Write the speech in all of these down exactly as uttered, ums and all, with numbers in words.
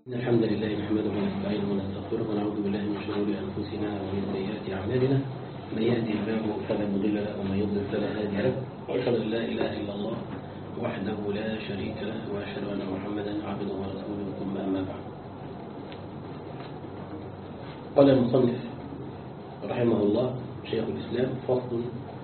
إن الحمد لله نحمده ونستعينه ونستغفره ونعوذ بالله من شرور أنفسنا ومن سيئات أعمالنا. من يهدي الله فلا مضل له ومن يضلل فلا هادي له، وأشهد أن لا إله إلا الله وحده لا شريك له، وأشهد أن محمدا عبده ورسوله، ثم أما بعد. قال المصنف رحمه الله شيخ الإسلام: فصل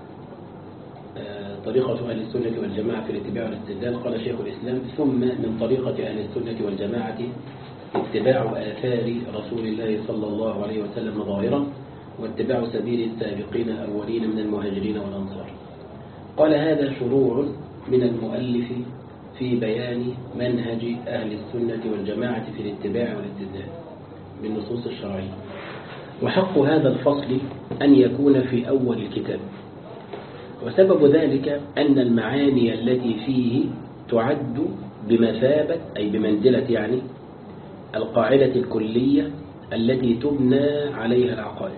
طريقة أهل السنة والجماعة في الاتباع والاستدلال. قال شيخ الإسلام: ثم من طريقة أهل السنة والجماعة اتباع آثار رسول الله صلى الله عليه وسلم ظاهرا، واتباع سبيل السابقين الأولين من المهاجرين والأنصار. قال: هذا شروع من المؤلف في بيان منهج أهل السنة والجماعة في الاتباع والاستدلال بالنصوص الشرعية. وحق هذا الفصل أن يكون في أول الكتاب، وسبب ذلك أن المعاني التي فيه تعد بمثابة أي بمنزلة يعني القاعدة الكلية التي تبنى عليها العقائد.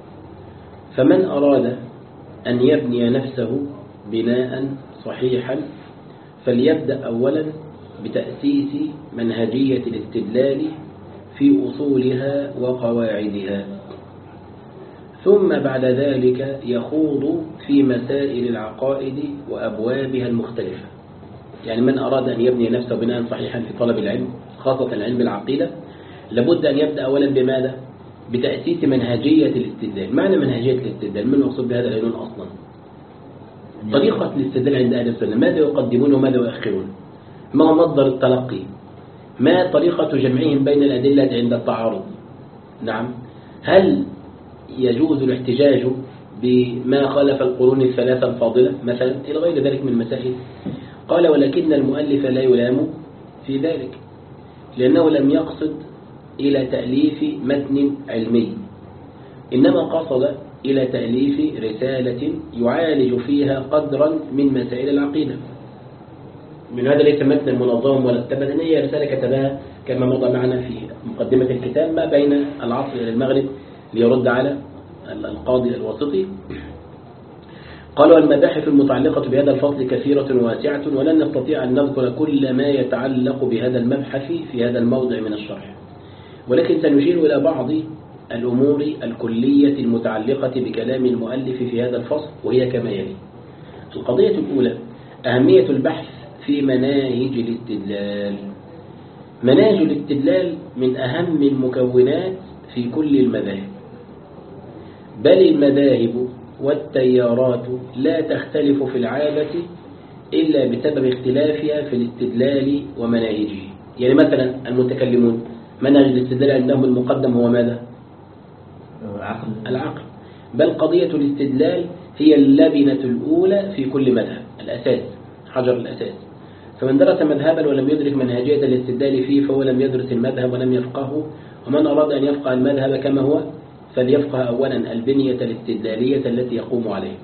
فمن أراد أن يبني نفسه بناء صحيحا فليبدأ أولا بتأسيس منهجية الاستدلال في أصولها وقواعدها، ثم بعد ذلك يخوض في مسائل العقائد وأبوابها المختلفة. يعني من أراد أن يبني نفسه بناء صحيحا في طلب العلم، خاصة العلم العقيدة، لابد أن يبدأ أولا بماذا؟ بتأسيس منهجية الاستدلال. معنى منهجية الاستدلال؟ من المقصود بهذا العنوان أصلا؟ طريقة الاستدلال عند أهل السنة، ماذا يقدمون وماذا يؤخرون؟ ما هو مصدر التلقي؟ ما طريقة جمعهم بين الأدلة عند التعارض؟ نعم. هل يجوز الاحتجاج بما خالف القرون الثلاثة الفاضلة مثلا إلى غير ذلك من المسائل؟ قال: ولكن المؤلف لا يلام في ذلك، لأنه لم يقصد إلى تأليف متن علمي، إنما قصد إلى تأليف رسالة يعالج فيها قدرا من مسائل العقيدة. من هذا ليس متنا منظما مرتبا، إن هي رسالة كتبها كما مضى معنا في مقدمة الكتاب ما بين العصر إلى المغرب ليرد على القاضي الواسطي. قال: والمباحث المتعلقة بهذا الفصل كثيرة واسعة، ولن نستطيع أن نذكر كل ما يتعلق بهذا المبحث في هذا الموضع من الشرح، ولكن سنشير إلى بعض الأمور الكلية المتعلقة بكلام المؤلف في هذا الفصل، وهي كما يلي. القضية الأولى: أهمية البحث في مناهج الاستدلال. مناهج الاستدلال من أهم المكونات في كل المذاهب، بل المذاهب والتيارات لا تختلف في العادة إلا بسبب اختلافها في الاستدلال ومناهجه. يعني مثلا المتكلمون منهج الاستدلال عندهم المقدم هو ماذا؟ العقل. العقل. بل قضية الاستدلال هي اللبنة الأولى في كل مذهب، الأساس، حجر الأساس. فمن درس مذهبا ولم يدرك منهجية الاستدلال فيه فهو لم يدرس المذهب ولم يفقهه. ومن أراد أن يفقه المذهب كما هو فليفقه أولا البنية الاستدلالية التي يقوم عليها.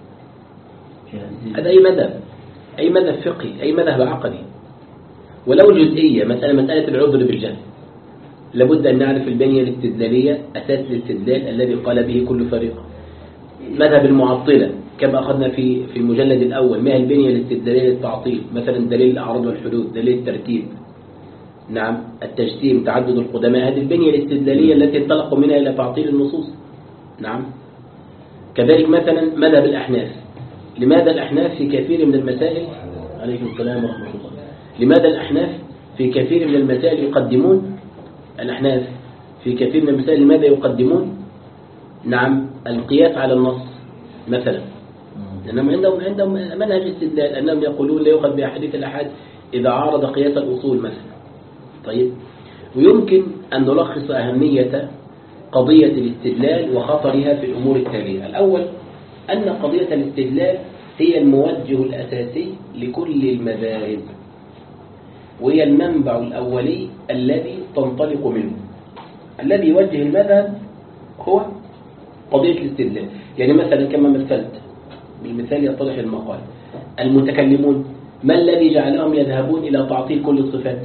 هذا أي مذهب، أي مذهب فقهي، أي مذهب عقدي، ولو جزئية. مسألة مسألة العذر بالجهل، لابد أن نعرف البنية الاستدلالية، أساس الاستدلال الذي قال به كل فريق. مذهب المعطلة كما أخذنا في في المجلد الأول، ما هي البنية الاستدلالية للتعطيل؟ مثلا دليل الأعراض والحدود، دليل الترتيب، نعم، التجسيم، تعدد القدماء. هذه البنية الاستدلالية التي انطلقوا منها إلى تعطيل النصوص. نعم. كذلك مثلا مذهب الأحناف. لماذا الأحناف في كثير من المسائل، عليكم السلام ورحمة الله، لماذا الأحناف في كثير من المسائل يقدمون الأحناف في كثير من المسائل لماذا يقدمون نعم القياس على النص مثلا؟ لأنهم عندهم عندهم منهج استدلال أنهم يقولون لا يؤخذ بأحاديث الأحاد إذا عارض قياس الأصول مثلا. طيب، ويمكن أن نلخص أهمية قضية الاستدلال وخطرها في الأمور التالية. الأول أن قضية الاستدلال هي الموجه الأساسي لكل المذاهب، وهي المنبع الأولي الذي تنطلق منه. الذي يوجه المذهب هو قضية الاستدلال. يعني مثلا كما مثلت بالمثال يتضح المقال، المتكلمون ما الذي جعلهم يذهبون إلى تعطيل كل الصفات؟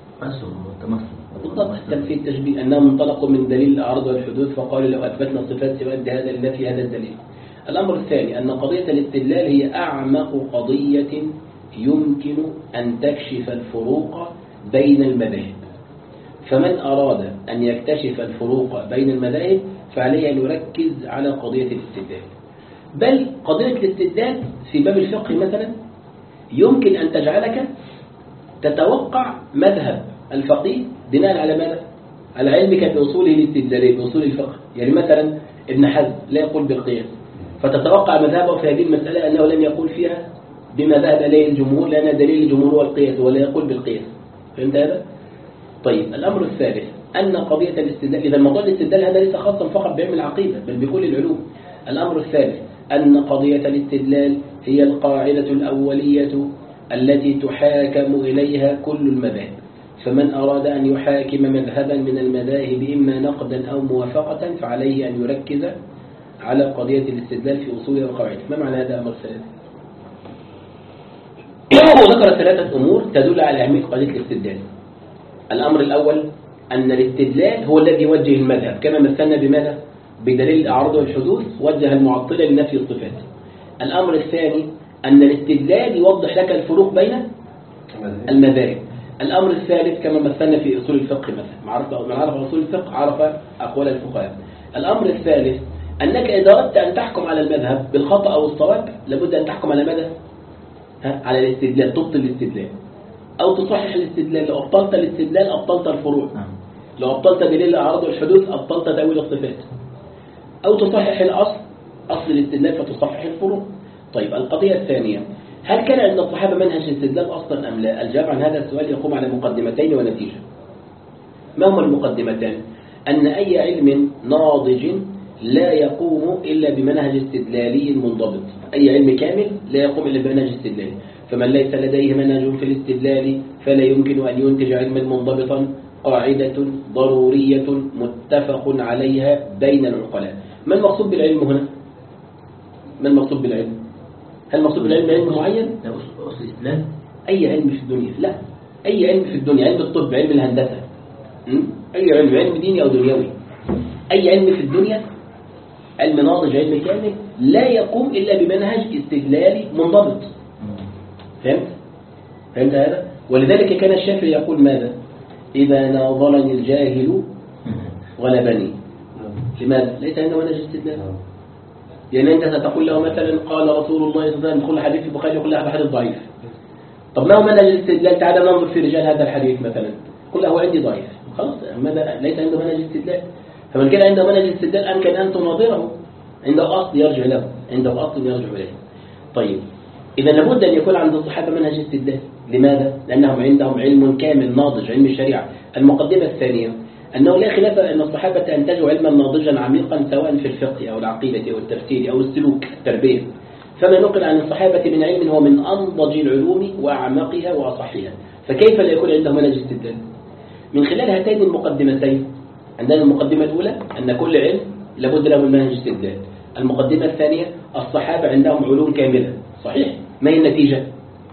بالضبط، التمثيل، التشبيه، أنهم انطلقوا من دليل الأعراض والحدوث فقالوا لو أثبتنا الصفات سيؤدي هذا لله في هذا الدليل. الأمر الثاني أن قضية الاستدلال هي أعمق قضية يمكن أن تكشف الفروق بين المذاهب، فمن أراد أن يكتشف الفروق بين المذاهب فعليه أن يركز على قضية الاستدلال. بل قضية الاستدلال في باب الفقه مثلا يمكن أن تجعلك تتوقع مذهب الفقيه بناء على ماذا؟ على علمك بأصوله الاستدلالية بأصول الفقه. يعني مثلا ابن حزم لا يقول بالقياس، فتتوقع مذهبه في هذه المسألة أنه لم يقول فيها بما ذهب إليه الجمهور، لأن دليل الجمهور هو القياس ولا يقول بالقياس. فهمت هذا؟ طيب الأمر الثالث أن قضية الاستدلال، إذا موضوع الاستدلال هذا ليس خاصا فقط بعلم العقيدة بل بكل العلوم. الأمر الثالث أن قضية الاستدلال هي القاعدة الأولية التي تحاكم إليها كل المذاهب، فمن أراد أن يحاكم مذهبا من المذاهب إما نقدا أو موافقة فعليه أن يركز على قضية الاستدلال في أصولها وقواعدها. ما معنى هذا الأمر الثالث؟ ذكر ثلاثة أمور تدل على أهمية قضية الاستدلال. الأمر الأول أن الاستدلال هو الذي يوجه المذهب، كما مثلنا بماذا؟ بدليل الأعراض والحدوث وجه المعطلة لنفي الصفات. الأمر الثاني أن الاستدلال يوضح لك الفروق بين المذاهب. الأمر الثالث كما مثلنا في أصول الفقه مثلا، من عرف أصول الفقه عرف أقوال الفقهاء. الأمر الثالث أنك إذا أردت أن تحكم على المذهب بالخطأ أو الصواب لابد أن تحكم على ماذا؟ على الاستدلال، تبطل الاستدلال أو تصحح الاستدلال. لو أبطلت الاستدلال أبطلت الفروع، لو أبطلت دليل الأعراض والحدوث أبطلت تأويل الصفات، أو تصحح الأصل أصل الاستدلال فتصحح الفروع. طيب القضية الثانية، هل كان عند الصحابة منهج الاستدلال أصلا أم لا؟ الجواب عن هذا السؤال يقوم على مقدمتين ونتيجة. ما هما المقدمتان؟ أن أي علم ناضج لا يقوم إلا بمنهج استدلالي منضبط. أي علم كامل لا يقوم إلا بمنهج استدلالي، فمن ليس لديه منهج في الاستدلال فلا يمكن أن ينتج علما منضبطا، قاعدة ضرورية متفق عليها بين العقلاء. ما المقصود بالعلم هنا؟ ما المقصود بالعلم؟ هل المقصود بالعلم علم معين؟ لا أصل الإسلام أي علم في الدنيا؟ لا، أي علم في الدنيا، علم الطب، علم الهندسة، أي علم، علم ديني أو دنيوي، أي علم في الدنيا علم ناضج علم كامل لا يقوم إلا بمنهج استدلالي منضبط. فهمت؟ فهمت هذا؟ ولذلك كان الشافعي يقول ماذا؟ إذا ناظرني الجاهل غلبني. لماذا؟ ليس عنده منهج استدلال. يعني أنت ستقول له مثلا قال رسول الله صلى الله عليه وسلم كل حديث في البخاري يقول له هذا حديث ضعيف. طب ما هو منهج الاستدلال؟ تعالى ننظر في رجال هذا الحديث مثلا، قل هو عندي ضعيف، خلاص ماذا؟ ليس عنده منهج استدلال. فمن كان عنده منهج استدلال أمكن أن تناظره، عنده أصل يرجع له، عنده أصل يرجع إليه. طيب إذا لابد أن يكون عند الصحابة منهج استدلال. لماذا؟ لأنهم عندهم علم كامل ناضج، علم الشريعة. المقدمة الثانية أنه لا خلاف أن الصحابة أنتجوا علما ناضجا عميقا سواء في الفقه أو العقيدة أو التفسير أو السلوك التربية. فما نقل عن الصحابة من علم هو من أنضج العلوم وأعمقها وأصحها، فكيف لا يكون عندهم منهج استدلال؟ من خلال هاتين المقدمتين، عندنا المقدمة الأولى أن كل علم لابد له من منهج استدلال. المقدمة الثانية الصحابة عندهم علوم كاملة، صحيح؟ ما هي النتيجة؟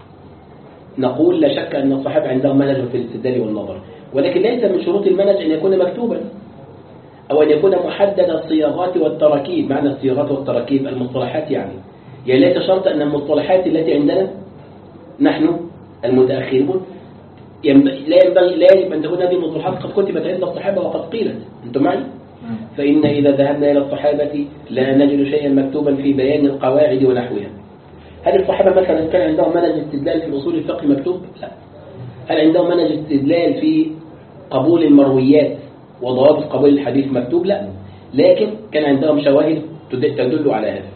نقول لا شك أن الصحابة عندهم منهج في الاستدلال والنظر، ولكن ليس من شروط المنهج أن يكون مكتوبا أو أن يكون محدد الصياغات والتراكيب. معنى الصياغات والتراكيب المصطلحات، يعني يعني ليس شرط أن المصطلحات التي عندنا نحن المتأخرون لا ينبغي لا يجب أن تكون هذه المصطلحات قد كتبت عند الصحابة وقد قيلت. أنتم معي؟ فإن إذا ذهبنا إلى الصحابة لا نجد شيئا مكتوبا في بيان القواعد ونحوها. هل الصحابة مثلا كان عندهم منهج استدلال في أصول الفقه مكتوب؟ لا. هل عندهم منهج استدلال في قبول المرويات وضوابط قبول الحديث مكتوب؟ لا، لكن كان عندهم شواهد تدل على هذا.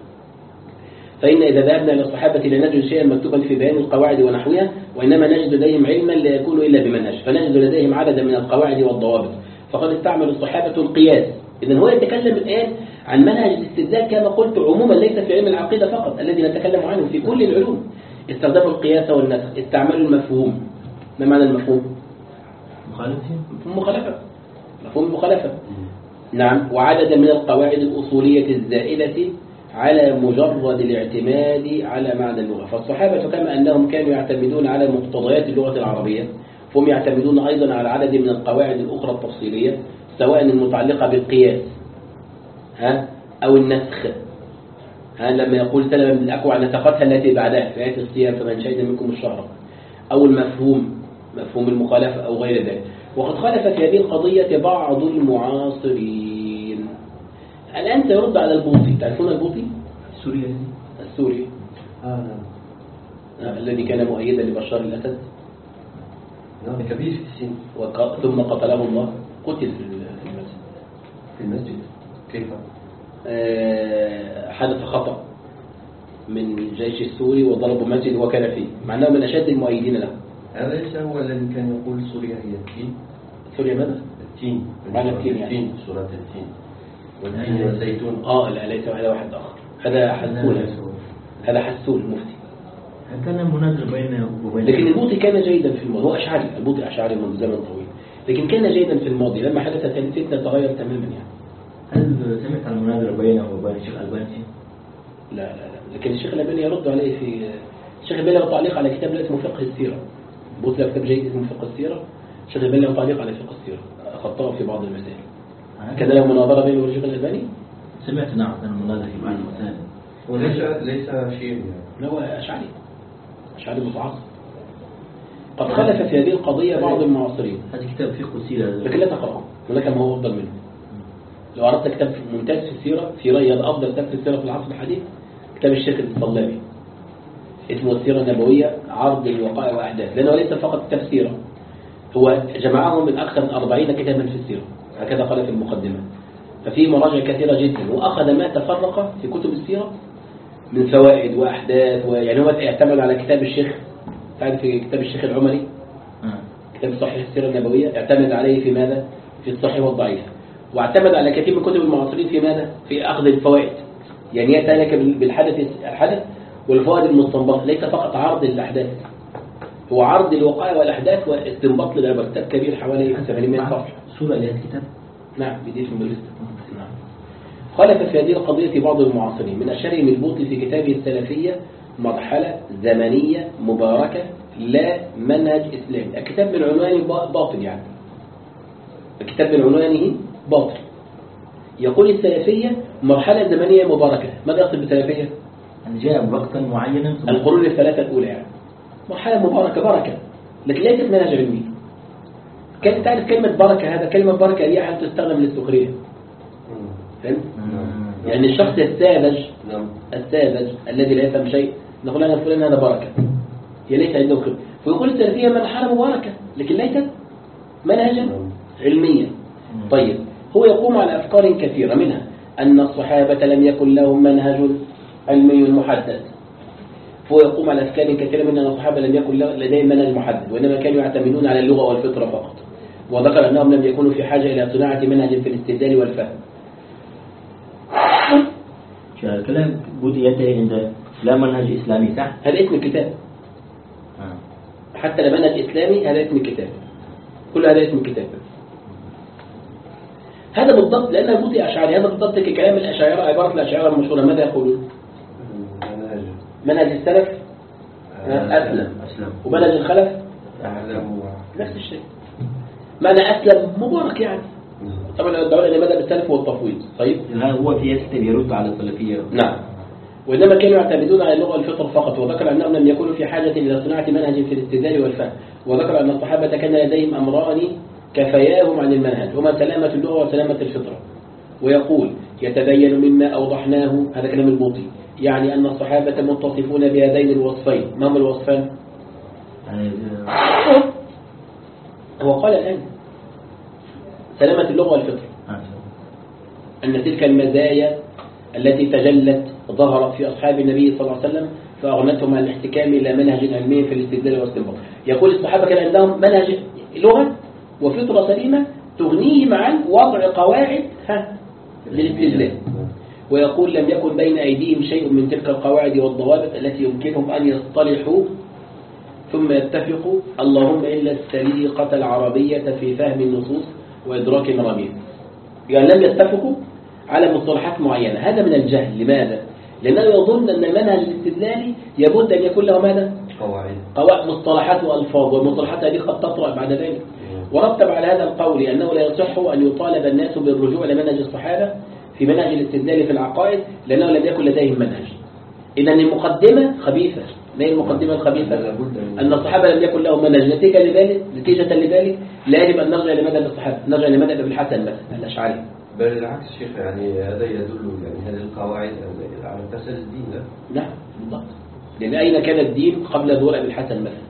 فإن إذا ذهبنا إلى الصحابة لا نجد شيئا مكتوبا في بيان القواعد ونحوها، وإنما نجد لديهم علما لا يكون إلا بمنهج، فنجد لديهم عددا من القواعد والضوابط، فقد استعمل الصحابة القياس. إذن هو يتكلم الآن عن منهج الاستدلال كما قلت عموما، ليس في علم العقيدة فقط الذي نتكلم عنه، في كل العلوم. استخدموا القياس والنسخ، استعملوا المفهوم. ما معنى المفهوم؟ مخالفة. مفهوم مخالفة، مفهوم المخالفة. نعم. وعددا من القواعد الأصولية الزائدة على مجرد الاعتماد على معنى اللغة. فالصحابة كما أنهم كانوا يعتمدون على مقتضيات اللغة العربية، فهم يعتمدون أيضا على عدد من القواعد الأخرى التفصيلية، سواء المتعلقة بالقياس ها أو النسخ. ها لما يقول سلم بن الأكوع نسختها التي بعدها في آية الصيام فمن شهد منكم الشهر، أو المفهوم، مفهوم المخالفة أو غير ذلك. وقد خالف في هذه القضية بعض المعاصرين. الآن سيرد على البوطي. تعرفون البوطي؟ سوريا السوري آه نعم. الذي كان مؤيدا لبشار الأسد. نعم كبير في السن. وق- ثم قتله الله، قتل في المسجد. في المسجد كيف؟ آه، حدث خطأ من الجيش السوري وضربوا مسجد وكان فيه، مع أنه من أشد المؤيدين له. هذا ليس هو الذي كان يقول سوريا هي التين؟ سوريا ماذا؟ التين معنى التين يعني؟ التين سورة التين والتين والزيتون. آه لا ليس، هذا واحد آخر، هذا حسون، هذا حسون المفتي. كان مناظر بينه وبين لكن البوطي كان جيدا في الماضي، هو أشعري، البوطي أشعري منذ زمن طويل، لكن كان جيدا في الماضي. لما حدثت هذه الفتنة تغير تماما يعني. هل سمعت عن المناظرة بينه وبين الشيخ الألباني؟ لا لا لا، لكن الشيخ الألباني يرد عليه في الشيخ الألباني له تعليق على كتاب اسمه فقه السيرة. البوطي له كتاب جيد اسمه فقه السيرة، الشيخ الألباني له تعليق على فقه السيرة، خطأه في بعض المسائل. كان له مناظرة بينه وبين الشيخ الألباني؟ سمعت نعم عن المناظرة في بعض المسائل. وليس ليس شيء يعني. لا هو أشعري، أشعري متعصب. قد خلف في هذه القضية بعض المعاصرين. هذا كتاب فقه السيرة لكن لا تقرأه، هناك ما هو أفضل منه. لو أردت كتاب ممتاز في السيرة، في رأيي هذا أفضل كتاب في السيرة في العصر الحديث، كتاب الشيخ الصلابي اسمه السيرة النبوية، عرض الوقائع وأحداث، لأنه ليس فقط كتاب سيرة، هو جمعهم من أكثر من أربعين كتابا في السيرة، هكذا قال في المقدمة. ففي مراجع كثيرة جدا، وأخذ ما تفرق في كتب السيرة من فوائد وأحداث، ويعني هو اعتمد على كتاب الشيخ، تعرف في كتاب الشيخ العمري كتاب صحيح السيرة النبوية، اعتمد عليه في ماذا؟ في الصحيح والضعيف، واعتمد على كثير من كتب المعاصرين في ماذا؟ في أخذ الفوائد، يعني يأتي لك بالحدث الحدث والفوائد المستنبطة، ليس فقط عرض الأحداث، هو عرض الوقائع والأحداث واستنباط للعبر. كتاب كبير حوالي ثمانمائة صفحة. سورة لهذا الكتاب؟ نعم بديت من بلست. نعم. خالف في هذه القضية بعض المعاصرين، من أشهرهم البوطي في كتابه السلفية، مرحلة زمنية مباركة لا منهج إسلامي. الكتاب من عنوانه باطل، يعني الكتاب من عنوانه باطل. يقول السلفية مرحلة زمنية مباركة. ماذا يقصد بالسلفية؟ أن جاء وقتا معينا القرون الثلاثة الأولى، يعني مرحلة مباركة بركة، لكن ليست منهج علمي. كيف تعرف كلمة بركة؟ هذا كلمة بركة هي حال تستخدم للسخرية، فهمت؟ يعني الشخص الساذج الساذج الذي لا يفهم شيء نقول أنا فلان هذا بركة، هي ليس عنده خبرة. فيقول السلفية مرحلة مباركة لكن ليست منهجا علميا. طيب هو يقوم على أفكار كثيرة، منها أن الصحابة لم يكن لهم منهج علمي محدد، فهو يقوم على أفكار كثيرة، منها أن الصحابة لم يكن لديهم منهج محدد، وإنما كانوا يعتمدون على اللغة والفطرة فقط، وذكر أنهم لم يكونوا في حاجة إلى صناعة منهج في الاستدلال والفهم. الكلام بودي ينتهي عند لا منهج إسلامي، صح؟ هذا اسم الكتاب. آه. حتى لا منهج إسلامي، هذا اسم الكتاب، كل هذا اسم الكتاب. هذا بالضبط، لأن بودي أشعري، هذا بالضبط ككلام الأشاعرة، عبارة الأشاعرة المشهورة ماذا يقولون؟ منهج السلف أسلم، أسلم. ومنهج الخلف أعلم. نفس الشيء، معنى أسلم مبارك يعني. طبعا يدعون إلى مذهب السلف والتفويض. طيب هو في كتاب يرد على السلفية. نعم، وإنما كانوا يعتمدون على اللغة والفطر فقط، وذكر أنهم لم يكونوا في حاجة إلى صناعة منهج في الاستدلال والفهم، وذكر أن الصحابة كان لديهم أمران كفياهم عن المنهج، هما سلامة اللغة وسلامة الفطرة. ويقول يتبين مما أوضحناه، هذا كلام البوطي، يعني أن الصحابة متصفون بهذين الوصفين. ما هم الوصفان؟ هو قال الآن سلامة اللغة والفطرة، أن تلك المزايا التي تجلت ظهرت في أصحاب النبي صلى الله عليه وسلم فأغنتهم عن الاحتكام إلى منهج علمي في الاستدلال والاستنباط. يقول الصحابة كان عندهم منهج لغة وفطرة سليمة تغنيهم عن وضع قواعد للاستدلال. ويقول لم يكن بين أيديهم شيء من تلك القواعد والضوابط التي يمكنهم أن يصطلحوا ثم يتفقوا، اللهم إلا السليقة العربية في فهم النصوص وإدراك مراميها. يعني لم يتفقوا على مصطلحات معينة، هذا من الجهل. لماذا؟ لأنه يظن أن المنهج الاستدلالي يبد أن يكون له ماذا؟ قواعد قواعد مصطلحات وألفاظ، والمصطلحات هذه قد تطرأ بعد ذلك. ورتب على هذا القول أنه لا يصح أن يطالب الناس بالرجوع لمنهج الصحابة في منهج الاستدلال في العقائد، لأنه لم يكن لديهم منهج. إذن المقدمة خبيثة، ما هي المقدمة الخبيثة؟ لابد من- أن الصحابة لم يكن لهم منهج نتيجة لذلك نتيجة لذلك لا يجب أن نرجع لمذهب الصحابة، نرجع لمذهب ابن الحسن مثلا الأشعري. بل العكس شيخ، يعني هذا يدل يعني هذه القواعد على فساد الدين. لا نعم بالضبط، لأن أين كان الدين قبل ظهور ابن الحسن مثلا؟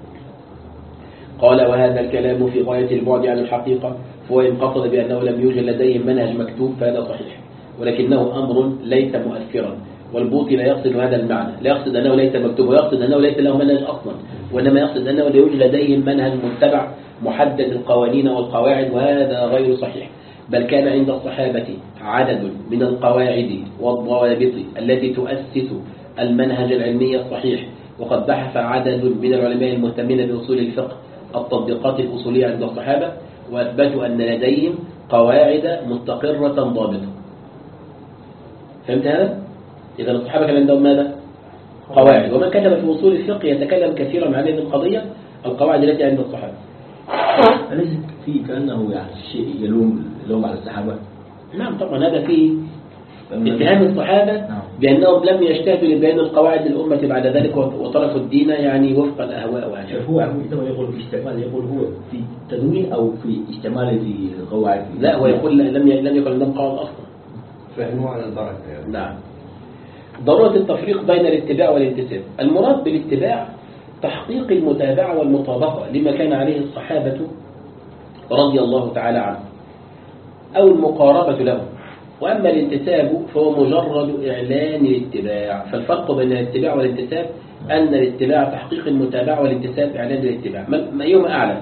قال وهذا الكلام في غاية البعد عن الحقيقة، فهو إن قصد بأنه لم يوجد لديهم منهج مكتوب فهذا صحيح، ولكنه أمر ليس مؤثرا، والبوطي لا يقصد هذا المعنى، لا يقصد أنه ليس مكتوب، ويقصد أنه ليس له منهج أصلا، وإنما يقصد أنه لا يوجد لديهم منهج متبع محدد القوانين والقواعد، وهذا غير صحيح، بل كان عند الصحابة عدد من القواعد والضوابط التي تؤسس المنهج العلمي الصحيح، وقد بحث عدد من العلماء المهتمين بأصول الفقه التطبيقات الأصولية عند الصحابة، وأثبتوا أن لديهم قواعد مستقرة ضابطة. فهمت هذا؟ إذا الصحابة كان عندهم ماذا؟ قواعد، ومن كتب في أصول الفقه يتكلم كثيرا عن هذه القضية، القواعد التي عند الصحابة. أليس في كأنه يعني شيء يلوم يلوم على الصحابة؟ نعم طبعا، هذا فيه اتهام الصحابة بأنهم لم يجتهدوا لبيان القواعد للأمة بعد ذلك وتركوا الدين يعني وفق الأهواء وعجل. هو عندما يقول في استعمال يقول هو في تدوين أو في استعمال في القواعد؟ لا، هو يقول لم لم يكن عندهم قواعد أصلا. فهموا على البركة يعني. نعم. ضرورة التفريق بين الاتباع والانتساب. المراد بالاتباع تحقيق المتابعة والمطابقة لما كان عليه الصحابة رضي الله تعالى عنهم، أو المقاربة لهم. وأما الانتساب فهو مجرد إعلان الاتباع. فالفرق بين الاتباع والانتساب أن الاتباع تحقيق المتابعة، والانتساب إعلان الاتباع. ما يوم أعلم؟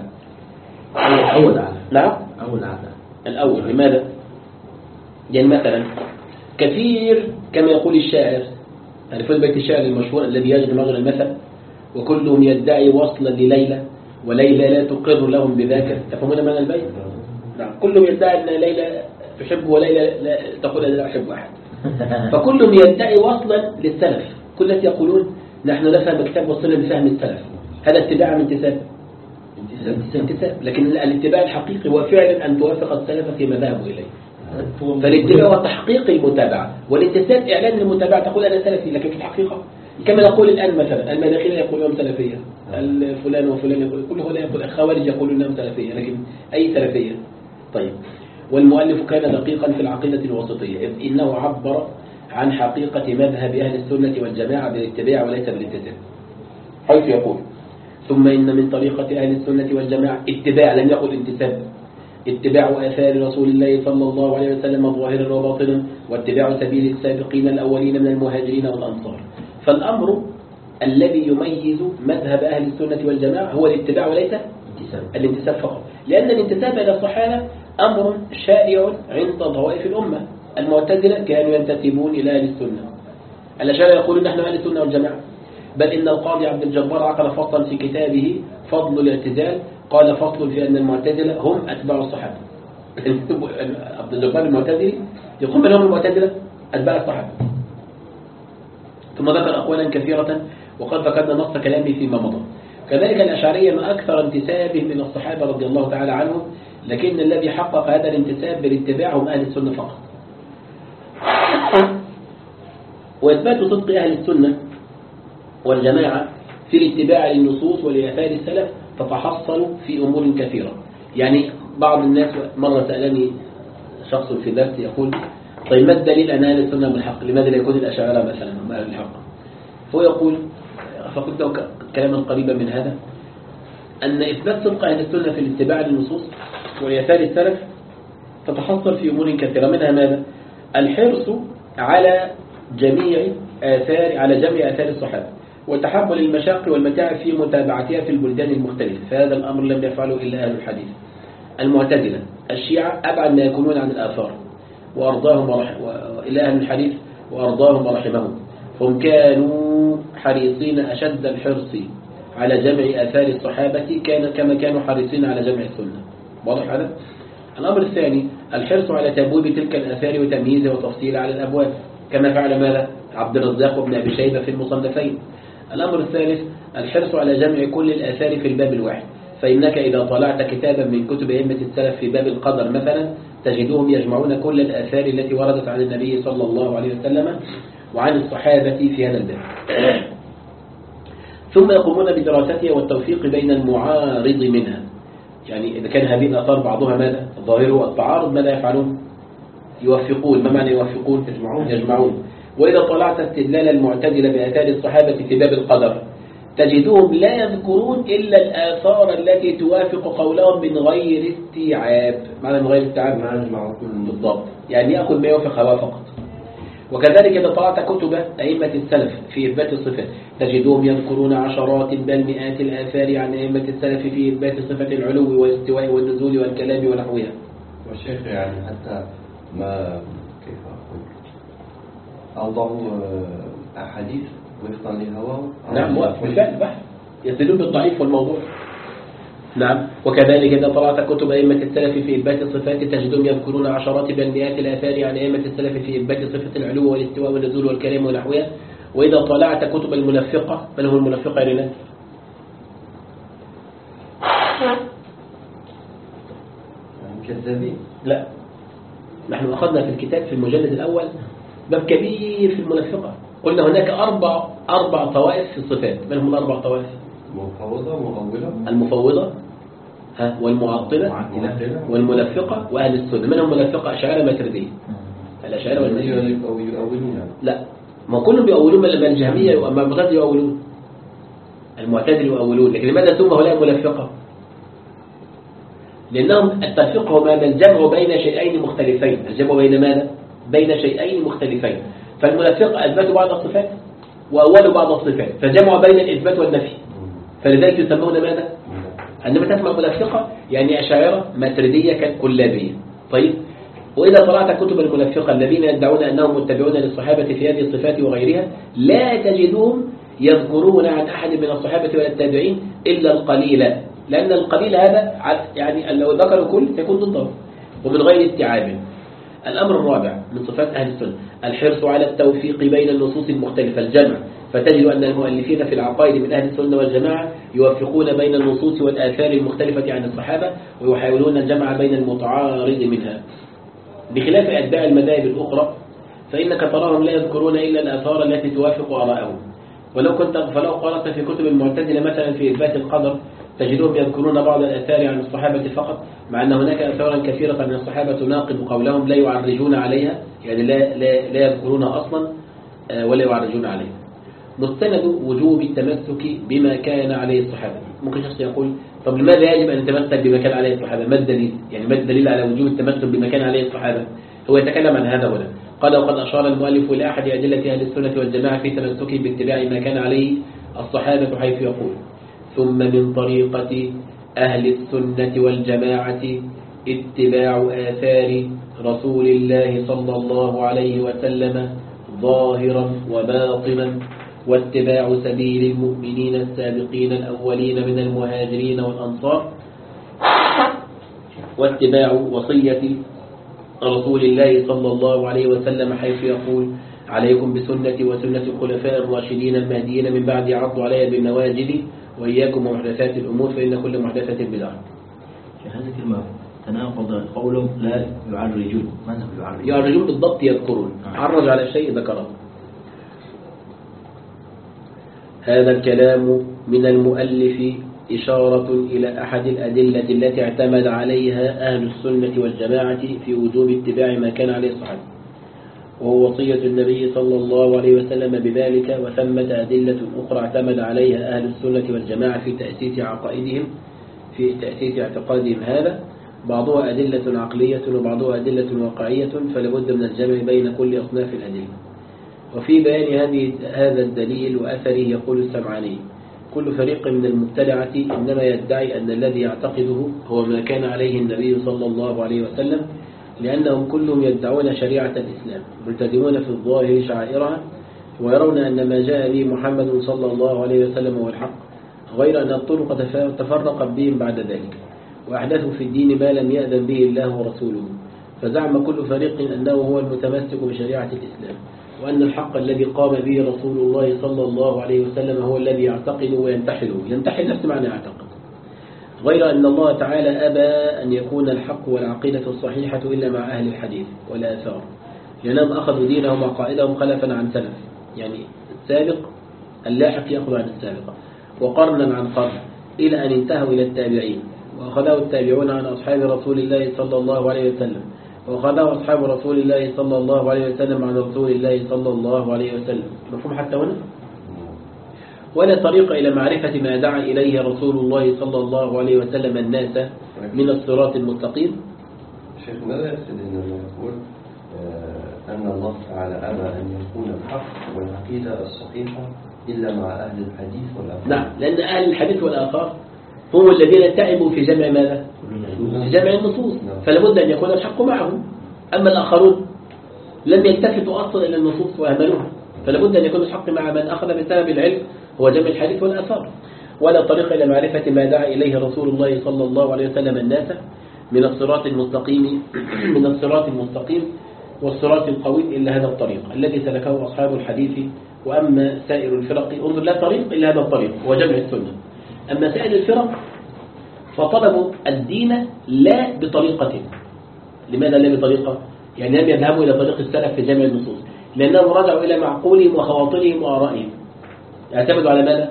أول أعلم. نعم أول أعلم. الأول. لماذا؟ يعني مثلا كثير كما يقول الشاعر، يعني في البيت الشعر المشهور الذي يجري مجرى المثل: وكلهم يدعي وصلا لليلى وليلى لا تقر لهم بذاك. تفهمون معنى البيت؟ نعم. كلهم يدعي أن ليلى تحب وليلى لا تقول أنا لا أحب أحد. فكلهم يدعي وصلا للسلف، كل الناس يقولون نحن نفهم الكتاب والسنة بفهم السلف. هذا اتباع من انتساب؟ انتساب. لكن الاتباع الحقيقي هو فعلا أن توافق السلف فيما ذهبوا إليه. فالاتباع هو تحقيق المتابعة، والانتساب إعلان المتابعة، تقول أنا سلفي، لكن في الحقيقة كما نقول الآن مثلا المداخلة يقولون سلفية، الفلان وفلان يقول، كله لا يقول، الخوارج يقولون أنهم سلفية، لكن أي سلفية؟ طيب. والمؤلف كان دقيقا في العقيدة الوسطية، إذ إنه عبر عن حقيقة مذهب أهل السنة والجماعة بالاتباع وليس بالانتساب، حيث يقول: ثم إن من طريقة أهل السنة والجماعة اتباع، لم يقل انتساب، اتباع آثار رسول الله صلى الله عليه وسلم ظاهرا وباطنا، واتباع سبيل السابقين الأولين من المهاجرين والأنصار. فالأمر الذي يميز مذهب أهل السنة والجماعة هو الاتباع وليس الانتساب فقط، لأن الانتساب إلى الصحابة أمر شائع عند طوائف الأمة. المعتزلة كانوا ينتسبون إلى أهل السنة، الأشاعرة يقولون نحن أهل السنة والجماعة. بل إن القاضي عبد الجبار عقد فصلا في كتابه فضل الاعتزال، قال: فصل في أن المعتزلة هم أتباع الصحابة. عبد الجبار المعتزلي يقول: من هم المعتزلة؟ أتباع الصحابة. ثم ذكر أقوالا كثيرة، وقد ذكرنا نص كلامي فيما مضى. كذلك الأشعرية ما أكثر انتسابهم من الصحابة رضي الله تعالى عنهم، لكن الذي حقق هذا الانتساب بالاتباع هم أهل السنة فقط. وإثبات صدق أهل السنة والجماعة في الاتباع للنصوص ولآثار السلف تتحصل في أمور كثيرة. يعني بعض الناس مرة سألني شخص في درس يقول: طيب ما الدليل أن أهل السنة بالحق؟ لماذا لا يكون الأشاعرة مثلا هم أهل الحق؟ هو يقول، فقلت له كلاما قريبا من هذا، أن إثبات صدق أهل السنة في الاتباع للنصوص ولآثار السلف تتحصل في أمور كثيرة، منها ماذا؟ الحرص على جميع آثار على جميع آثار الصحابة، وتحمل المشاق والمتاعب في متابعتها في البلدان المختلفة، فهذا الأمر لم يفعله إلا أهل الحديث. المعتزلة الشيعة أبعد ما يكونون عن الآثار وأرضاهم ورح... إلى أهل الحديث وأرضاهم ورحمهم، هم كانوا حريصين أشد الحرص على جمع آثار الصحابة كان كما كانوا حريصين على جمع السنة. واضح هذا؟ الأمر الثاني الحرص على تبويب تلك الآثار وتمييزها وتفصيلها على الأبواب، كما فعل ماذا؟ عبد الرزاق وابن أبي شيبة في المصنفين. الأمر الثالث الحرص على جمع كل الآثار في الباب الواحد، فإنك إذا طلعت كتابا من كتب أئمة السلف في باب القدر مثلا تجدهم يجمعون كل الآثار التي وردت عن النبي صلى الله عليه وسلم وعن الصحابة في هذا الباب. ثم يقومون بدراستها والتوفيق بين المعارض منها. يعني إذا كان هذه الآثار بعضها ماذا؟ ظاهره والتعارض، ماذا يفعلون؟ يوفقون. ما معنى يوفقون؟ يجمعون. يجمعون. وإذا طلعت استدلال المعتزلة بآثار الصحابة في باب القدر تجدهم لا يذكرون إلا الآثار التي توافق قولهم من غير استيعاب. معنى من غير استيعاب؟ ما يجمع كل بالضبط، يعني يأخذ ما يوافق هواه فقط. وكذلك إذا طلعت كتب أئمة السلف في إثبات الصفات تجدهم يذكرون عشرات بل مئات الآثار عن أئمة السلف في إثبات صفة العلو والاستواء والنزول والكلام ونحوها. والشيخ يعني حتى ما كيف أقول أوضعوا أحاديث وفقا لهواه. نعم، بالفعل بحث يستدلون بالضعيف والموضوع. نعم. وكذلك إذا طلعت كتب أئمة السلف في إثبات الصفات تجدهم يذكرون عشرات بل مئات الآثار عن أئمة السلف في إثبات صفة العلو والاستواء والنزول والكلام ونحوها. وإذا طلعت كتب المنفقة، من هو المنفقة يا رينات؟ كذابين. لا، نحن أخذنا في الكتاب في المجلد الأول باب كبير في المنفقة، قلنا هناك أربع أربع طوائف في الصفات. من هم الأربع طوائف؟ مفوضة، مؤولة، المفوضة ها والمعطلة والمنفقة وأهل السنة. من هم المنفقة؟ أشاعرة ماتريدية. الأشاعرة والماتريدية يؤولون. لا، ما كلهم بيؤولون، بل الجهمية والمعتزلة يؤولون. المعتزلة يؤولون، لكن لماذا ثم هؤلاء منفقة؟ لأنهم التفقه هو ماذا؟ الجمع بين شيئين مختلفين. الجمع بين ماذا؟ بين شيئين مختلفين. فالمنفقة أثبتوا بعض الصفات وأولوا بعض الصفات، فجمعوا بين الإثبات والنفي، فلذلك يسمون ماذا؟ عندما تسمى منفقة يعني أشاعرة ماتريدية كلابية. طيب، وإذا طلعت كتب المنفقة الذين يدعون أنهم متبعون للصحابة في هذه الصفات وغيرها لا تجدهم يذكرون عن أحد من الصحابة ولا التابعين إلا القليل، لأن القليل هذا يعني لو ذكروا كل يكون ضده ومن غير استيعاب. الأمر الرابع من صفات أهل السنة الحرص على التوفيق بين النصوص المختلفة، الجمع. فتجد أن المؤلفين في العقائد من أهل السنة والجماعة يوفقون بين النصوص والآثار المختلفة عن الصحابة ويحاولون الجمع بين المتعارض منها، بخلاف أتباع المذاهب الأخرى فإنك تراهم لا يذكرون إلا الآثار التي توافق آراءهم. ولو كنت فلو قرأت في كتب المعتزلة مثلا في إثبات القدر تجدهم يذكرون بعض الآثار عن الصحابة فقط، مع أن هناك آثارا كثيرة عن الصحابة تناقض قولهم لا يعرجون عليها، يعني لا, لا, لا يذكرونها أصلا ولا يعرجون عليها. مستند وجوب التمسك بما كان عليه الصحابة. ممكن شخص يقول طب لماذا يجب أن نتمسك بما كان عليه الصحابة؟ ما الدليل؟ يعني ما الدليل على وجوب التمسك بما كان عليه الصحابة؟ هو يتكلم عن هذا هنا. قال وقد أشار المؤلف إلى أحد أدلة أهل السنة والجماعة في تمسكه باتباع ما كان عليه الصحابة، حيث يقول ثم من طريقة أهل السنة والجماعة اتباع آثار رسول الله صلى الله عليه وسلم ظاهرا وباطنا، واتباع سبيل المؤمنين السابقين الأولين من المهاجرين والأنصار، واتباع وصية رسول الله صلى الله عليه وسلم حيث يقول عليكم بسنتي وسنة الخلفاء الراشدين المهديين من بعد عضوا عليها بالنواجذ وإياكم ومحدثات الأمور فإن كل محدثة بدعة. هذه كلمة تناقض قولهم لا يعرجون. ماذا يعرجون؟ يعرجون بالضبط يذكرون. عرج على شيء ذكره. هذا الكلام من المؤلف إشارة إلى أحد الأدلة التي اعتمد عليها أهل السنة والجماعة في وجوب اتباع ما كان عليه الصحابة، وهو وصية النبي صلى الله عليه وسلم بذلك. وثمة أدلة أخرى اعتمد عليها أهل السنة والجماعة في تأسيس عقائدهم في تأسيس اعتقادهم هذا، بعضها أدلة عقلية وبعضها أدلة واقعية، فلابد من الجمع بين كل أصناف الأدلة. وفي بيان هذه هذا الدليل وأثره يقول السمعاني كل فريق من المبتدعة إنما يدعي أن الذي يعتقده هو ما كان عليه النبي صلى الله عليه وسلم، لأنهم كلهم يدعون شريعة الإسلام ملتزمون في الظاهر شعائرها، ويرون أن ما جاء به محمد صلى الله عليه وسلم هو الحق، غير أن الطرق تفرقت بهم بعد ذلك وأحدثوا في الدين ما لم يأذن به الله ورسوله. فزعم كل فريق أنه هو المتمسك بشريعة الإسلام، وأن الحق الذي قام به رسول الله صلى الله عليه وسلم هو الذي يعتقد وينتحله. ينتحل نفس معنى يعتقد، غير أن الله تعالى أبى أن يكون الحق والعقيدة الصحيحة إلا مع أهل الحديث والآثار، لأنهم أخذوا دينهم وعقائدهم خلفا عن سلف، يعني السابق اللاحق يأخذ عن السابق. وقرنا عن قرن إلى أن انتهوا إلى التابعين، وأخذه التابعون عن أصحاب رسول الله صلى الله عليه وسلم، وأخذه أصحاب رسول الله صلى الله عليه وسلم عن رسول الله صلى الله عليه وسلم. مفهوم حتى هنا؟ ولا طريق إلى معرفة ما دعا إليه رسول الله صلى الله عليه وسلم الناس من الصراط المستقيم. شيخ ماذا يقصد إنه يقول آه أن الله تعالى أبى أن يكون الحق والعقيدة الصحيحة إلا مع أهل الحديث والآثار؟ نعم، لأن أهل الحديث والآثار هم الذين تعبوا في جمع ماذا؟ في جمع النصوص، فلا بد أن يكون الحق معهم. أما الآخرون لم يلتفتوا أصلا إلى النصوص وأهملوها، فلا بد أن يكون الحق مع من أخذ بسبب العلم هو جمع الحديث والآثار. ولا طريق إلى معرفة ما دعا إليه رسول الله صلى الله عليه وسلم الناس من الصراط المستقيم من الصراط المستقيم والصراط القوي إلا هذا الطريق الذي سلكه أصحاب الحديث. وأما سائر الفرق انظر لا طريق إلا هذا الطريق هو جمع السنة. أما سائر الفرق فطلبوا الدين لا بطريقة. لماذا لا بطريقة؟ يعني لم يذهبوا إلى طريق السلف في جمع النصوص، لأنهم رجعوا إلى معقولهم وخواطرهم وآرائهم، يعتمدوا على ماذا؟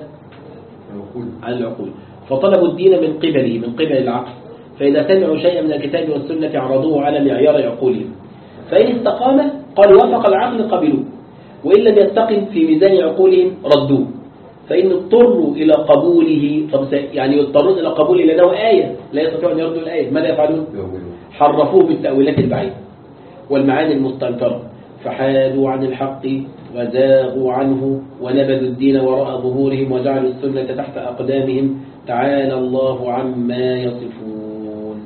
على العقول. فطلبوا الدين من قبله من قبل العقل، فإذا سمعوا شيئا من الكتاب والسنة عرضوه على معيار عقولهم، فإن استقام قالوا وفق العقل قبلوه، وإن لم يستقم في ميزان عقولهم ردوه. فإن اضطروا إلى قبوله، يعني يضطرون إلى قبوله لأنه آية لا يستطيعون أن يردوا الآية، ماذا يفعلون؟ حرفوه بالتأويلات البعيدة والمعاني المستنكرة، فحادوا عن الحق وزاغوا عنه ونبذوا الدين وراء ظهورهم وجعلوا السنة تحت أقدامهم، تعالى الله عما يصفون.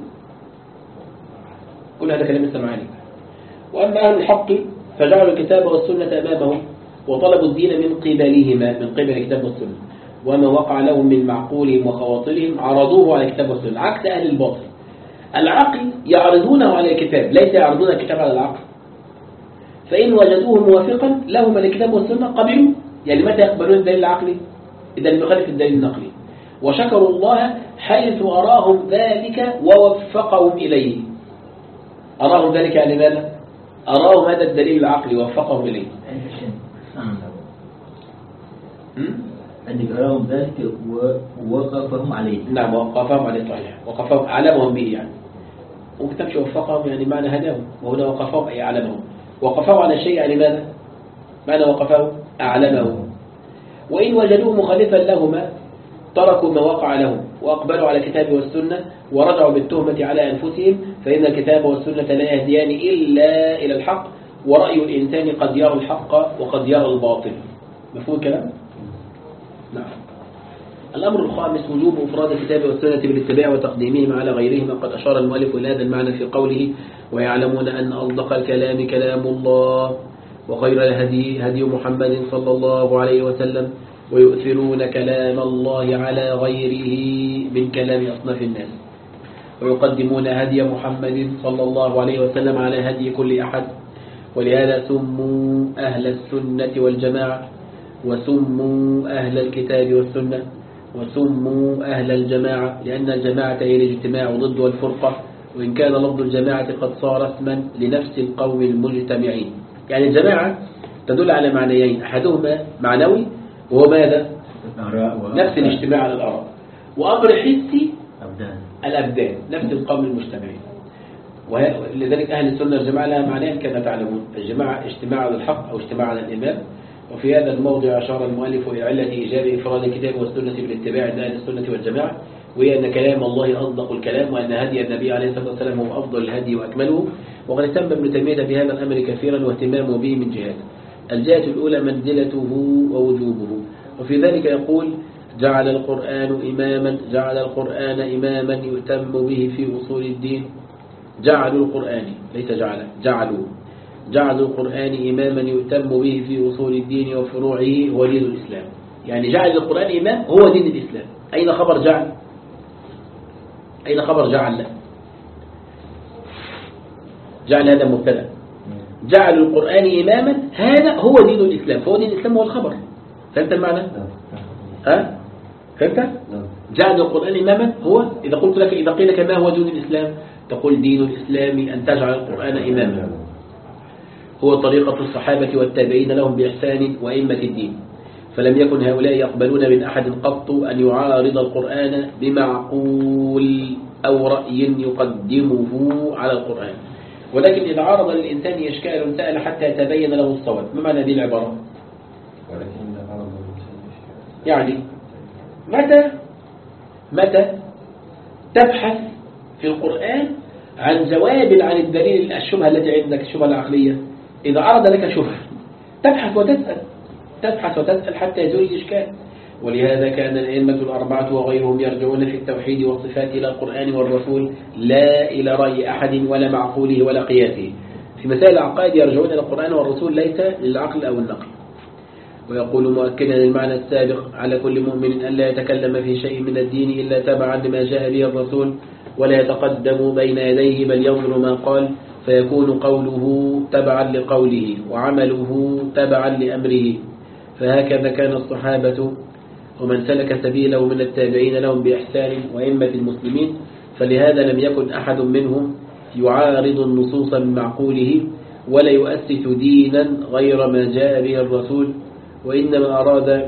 كل هذا كلام السمعاني. وأما أهل الحق فجعلوا الكتاب والسنة أمامهم وطلبوا الدين من قبلهما من قبل الكتاب والسنة، وما وقع لهم من معقولهم وخواطرهم عرضوه على الكتاب والسنة، عكس أهل الباطل. العقل يعرضونه على الكتاب، ليس يعرضون الكتاب على العقل. فإن وجدوه موافقا لهم الكتاب والسنة قبلوا. يعني متى يقبلون الدليل العقلي؟ إذا يخالف الدليل النقلي. وشكروا الله حيث أراهم ذلك ووفقهم إليه. أراهم ذلك يعني ماذا؟ أراهم هذا الدليل العقلي ووفقهم إليه. عندك أراهم ذلك ووقفهم عليه. نعم، ووقفهم عليه صحيح، وقفهم علمهم به يعني. ممكن تمشي وفقهم يعني معنى هداهم، وهنا وقفهم أي علمهم. وقفوا على الشيء يعني ماذا؟ معنى وقفوا أعلمه. وإن وجدوه مخالفا لهما تركوا ما وقع لهم وأقبلوا على الكتاب والسنة ورجعوا بالتهمة على أنفسهم، فإن الكتاب والسنة لا يهديان إلا إلى الحق، ورأي الإنسان قد يرى الحق وقد يرى الباطل. مفهوم الكلام؟ نعم. الأمر الخامس وجوب إفراد الكتاب والسنة بالاتباع وتقديمهما على غيرهما. قد أشار المؤلف إلى هذا المعنى في قوله ويعلمون أن أصدق الكلام كلام الله وخير الهدي هدي محمد صلى الله عليه وسلم، ويؤثرون كلام الله على غيره من كلام أصناف الناس، ويقدمون هدي محمد صلى الله عليه وسلم على هدي كل أحد. ولهذا سموا أهل السنة والجماعة، وسموا أهل الكتاب والسنة، وسموا أهل الجماعة، لأن الجماعة هي الاجتماع ضد الفرقة، وإن كان لفظ الجماعة قد صار اسما لنفس القوم المجتمعين. يعني الجماعة تدل على معنيين، أحدهما معنوي وهو ماذا؟ نفس الاجتماع على الآراء، وأمر حسي الأبدان نفس القوم المجتمعين. ولذلك أهل السنة والجماعة لها معنيين كما تعلمون، الجماعة اجتماع على الحق أو اجتماع على الإمام. وفي هذا الموضع أشار المؤلف إلى علة إيجاب إفراد الكتاب والسنة بالاتباع عند أهل السنة والجماعة، وهي أن كلام الله أصدق الكلام، وأن هدي النبي عليه الصلاة والسلام هو أفضل الهدي وأكمله. وقد اهتم ابن تيمية بهذا الأمر كثيرا واهتمامه به من جهات. الجهة الأولى منزلته ووجوبه، وفي ذلك يقول جعل القرآن إماما جعل القرآن إماما يهتم به في أصول الدين. جعلوا القرآن ليس جعل جعلوا جعلوا القرآن إماما يهتم به في أصول الدين وفروعه هو دين الإسلام. يعني جعل القرآن إمام هو دين الإسلام. أين خبر جعل؟ أين خبر جعل؟ جعل هذا مبتدأ. جعل القرآن إماما هذا هو دين الإسلام، فهو دين الإسلام هو الخبر. فهمت المعنى؟ ها؟ فهمت؟ جعل القرآن إماما هو، إذا قلت لك إذا قيل لك ما هو دين الإسلام تقول دين الإسلام أن تجعل القرآن إماما، هو طريقة الصحابة والتابعين لهم بإحسان وأئمة الدين. فلم يكن هؤلاء يقبلون من أحد قط أن يعارض القرآن بمعقول أو رأي يقدمه على القرآن. ولكن إذا عارض للإنسان إشكال سأل حتى يتبين له الصواب. ما معنى هذه العبارة؟ ولكن إذا عرض الإنسان إشكال يعني متى متى تبحث في القرآن عن جواب عن الدليل الشبهة التي عندك، الشبهة العقلية، إذا عرض لك شبهة تبحث وتسأل تبحث وتسأل حتى يزول الإشكال. ولهذا كان الأئمة الأربعة وغيرهم يرجعون في التوحيد والصفات إلى القرآن والرسول لا إلى رأي أحد ولا معقوله ولا قياسه. في مسائل العقائد يرجعون إلى القرآن والرسول ليس للعقل أو النقل. ويقول مؤكدا المعنى السابق على كل مؤمن أن لا يتكلم في شيء من الدين إلا تبعا لما جاء به الرسول ولا يتقدم بين يديه بل ينظر ما قال فيكون قوله تبعا لقوله وعمله تبعا لأمره. فهكذا كان الصحابة ومن سلك سبيله من التابعين لهم بإحسان وأئمة المسلمين. فلهذا لم يكن أحد منهم يعارض النصوص من معقوله ولا يؤسس دينا غير ما جاء به الرسول، وإنما أراد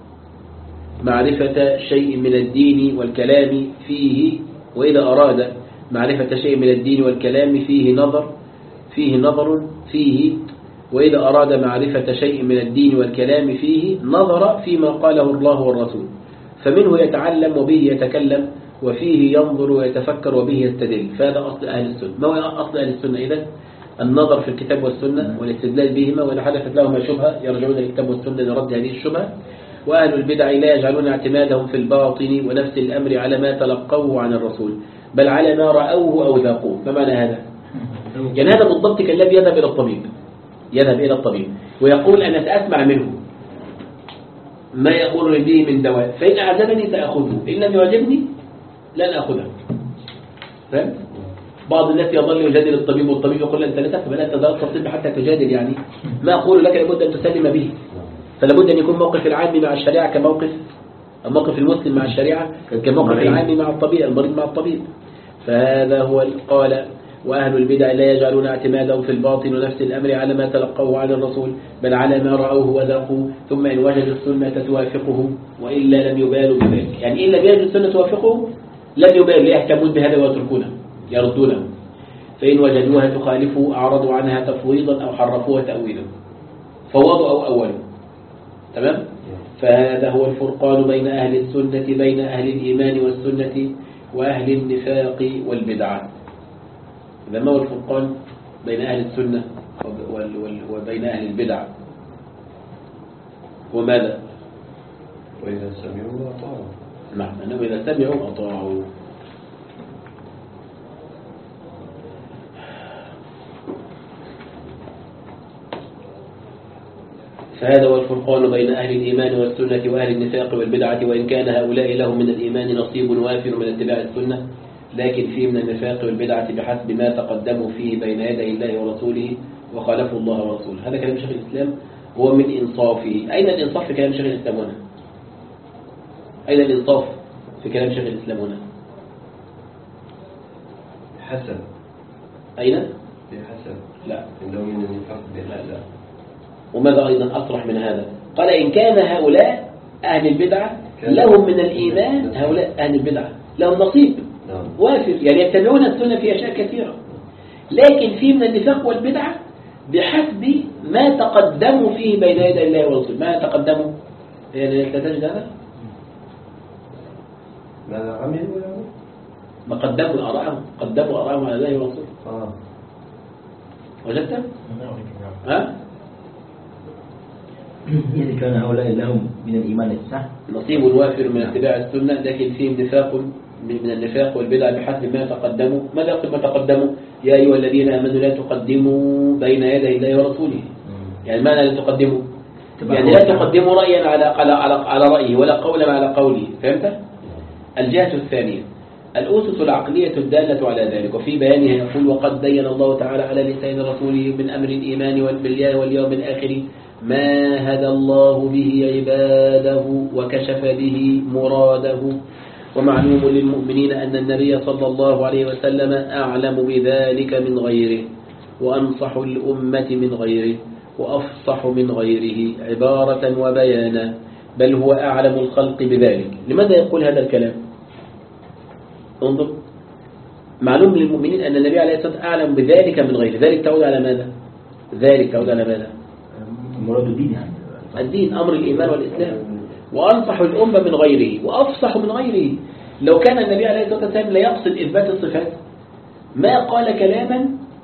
معرفة شيء من الدين والكلام فيه وإذا أراد معرفة شيء من الدين والكلام فيه نظر فيه نظر فيه وإذا أراد معرفة شيء من الدين والكلام فيه نظر فيما قاله الله والرسول، فمنه يتعلم وبه يتكلم وفيه ينظر ويتفكر وبه يستدل. فهذا أصل أهل السنة. ما هو أصل أهل السنة إذن؟ النظر في الكتاب والسنة والاستدلال بهما، وإذا حدثت لهما شبهة يرجعون للكتاب والسنة لرد هذه الشبهة. وأهل البدع لا يجعلون اعتمادهم في الباطن ونفس الأمر على ما تلقوه عن الرسول بل على ما رأوه أو ذاقوه. ما معنى هذا؟ يعني هذا بالضبط كالذي يذهب إلى الطبيب يذهب إلى الطبيب ويقول أنا سأسمع منه ما يأمر به من دواء، فإن أعجبني سأخذه، إن لم يعجبني لن أخذه. فهم؟ بعض الناس يظل يجادل الطبيب والطبيب يقول أنت لا تفهم لا تدرس الطب حتى تجادل. يعني ما أقول لك لابد أن تسلم به، فلابد أن يكون موقف العام مع الشريعة كموقف موقف المسلم مع الشريعة كموقف العام مع الطبيب المريض مع الطبيب. فهذا هو قال وأهل البدع لا يجعلون اعتمادهم في الباطن ونفس الأمر على ما تلقوه عن الرسول بل على ما رأوه وذاقوه، ثم إن وجدوا السنة توافقه وإلا لم يبالوا بذلك. يعني إن لم يجدوا السنة توافقه لم يبالوا، لا يهتمون بهذا ويتركونه يردونه. فإن وجدوها تخالفه أعرضوا عنها تفويضا أو حرفوها تأويلا، فوضوا أو أولوا. تمام؟ فهذا هو الفرقان بين أهل السنة بين أهل الإيمان والسنة وأهل النفاق والبدعة. إذا ما هو الفرقان بين أهل السنة وبين أهل البدع؟ وماذا؟ وإذا سمعوا أطاعوا. نعم، أنه إذا سمعوا أطاعوا. فهذا هو الفرقان بين أهل الإيمان والسنة وأهل النفاق والبدعة. وإن كان هؤلاء لهم من الإيمان نصيب وافر من اتباع السنة، لكن فيه من النفاق والبدعة بحسب ما تقدموا فيه بين يدي الله ورسوله وخالفوا الله ورسوله. هذا كلام شيخ الإسلام هو من إنصافه. أين الإنصاف في كلام شيخ الإسلام هنا؟ أين الإنصاف في كلام شيخ الإسلام هنا؟ حسن. أين؟ بحسن. لا. إنه من النفاق بحسن. وماذا أيضا أصرح من هذا؟ قال إن كان هؤلاء أهل البدعة لهم من الإيمان، هؤلاء أهل البدعة لهم نصيب وافر، يعني يتبعون السنة في أشياء كثيرة، لكن في من النفاق والبدعة بحسب ما تقدموا فيه بين يدي الله ورسوله. ما تقدموا يعني لا تجد هذا؟ ما عملوا يعني؟ ما قدموا آراءهم قدموا آراءهم على الله ورسوله. آه. وجدت؟ ها؟ إذا كان هؤلاء لهم من الإيمان الصح نصيب وافر من اتباع السنة، لكن فيهم نفاق من النفاق والبدع بحسب ما تقدموا. ماذا يقول ما تقدموا؟ يا أيها الذين آمنوا لا تقدموا بين يدي الله ورسوله. يعني ماذا لا تقدموا؟ يعني لا تقدموا رأيا على على على, على رأيه ولا قولا على قوله. فهمت؟ الجهة الثانية الأسس العقلية الدالة على ذلك، وفي بيانها يقول وقد بين الله تعالى على لسان رسوله من أمر الإيمان والبالله واليوم الآخر ما هدى الله به عباده وكشف به مراده. ومعلوم للمؤمنين أن النبي صلى الله عليه وسلم أعلم بذلك من غيره وأنصح الأمة من غيره وأفصح من غيره عبارة وبيانا، بل هو أعلم الخلق بذلك. لماذا يقول هذا الكلام؟ انظر، معلوم للمؤمنين أن النبي عليه الصلاة والسلام أعلم بذلك من غيره. ذلك تعود على ماذا؟ ذلك تعود على ماذا؟ مراد الدين يعني الدين، أمر الإيمان والإسلام. وأنصح الأمة من غيره وأفصح من غيره. لو كان النبي عليه الصلاة والسلام لا يقصد إثبات الصفات ما قال كلاما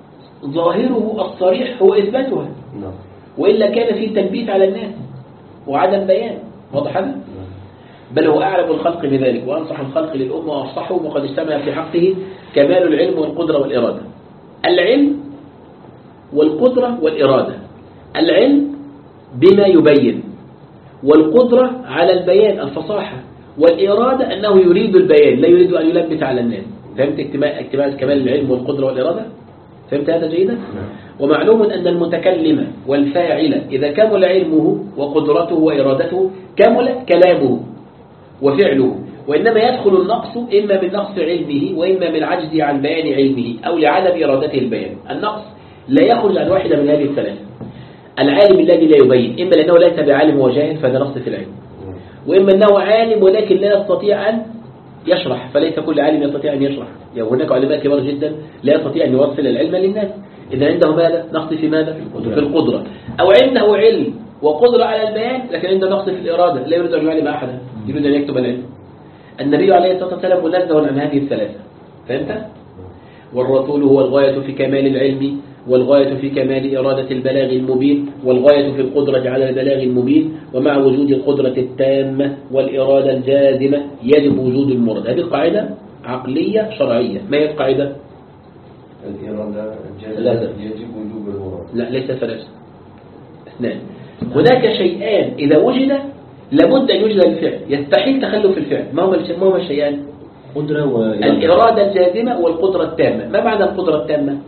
ظاهره الصريح هو إثباتها، وإلا كان فيه تلبيس على الناس وعدم بيان. واضح هذا؟ بل هو أعلم الخلق بذلك وأنصح الخلق للأمة وأفصحهم، وقد اجتمع في حقه كمال العلم والقدرة والإرادة. العلم والقدرة والإرادة. العلم بما يبين، والقدرة على البيان الفصاحة، والإرادة أنه يريد البيان لا يريد أن يلبس على الناس. فهمت اجتماع كمال العلم والقدرة والإرادة؟ فهمت هذا جيدا؟ ومعلوم أن المتكلم والفاعل إذا كمل علمه وقدرته وإرادته كمل كلامه وفعله، وإنما يدخل النقص إما من نقص علمه وإما من عجزه عن بيان علمه أو لعدم إرادته البيان. النقص لا يخرج عن واحدة من هذه الثلاثة. العالم الذي لا يبين، إما لأنه ليس بعالم وجاهل فهذا نقص في العلم، وإما أنه عالم ولكن لا يستطيع أن يشرح، فليس كل عالم يستطيع أن يشرح. يعني هناك علماء كبار جدا لا يستطيع أن يوصل العلم للناس. إذا عنده ماذا؟ نقص في ماذا؟ في القدرة. أو عنده علم وقدرة على البيان لكن عنده نقص في الإرادة، لا يريد أن يعلم أحدا، يريد أن يكتب العلم. النبي عليه الصلاة والسلام منزه عن هذه الثلاثة. فهمت؟ والرسول هو الغاية في كمال العلم، والغاية في كمال إرادة البلاغ المبين، والغاية في القدرة على البلاغ المبين. ومع وجود القدرة التامة والإرادة الجازمة يجب وجود المراد. هذه قاعدة عقلية شرعية. ما هي القاعدة؟ الإرادة الجازمة يجب وجود المراد. لا، ليس ثلاثة، اثنان. هناك شيئان إذا وجد لابد أن يوجد الفعل، يستحيل تخلف الفعل. ما هما ما هما الشيئان؟ قدرة وإرادة. الإرادة الجازمة والقدرة التامة. ما معنى القدرة التامة؟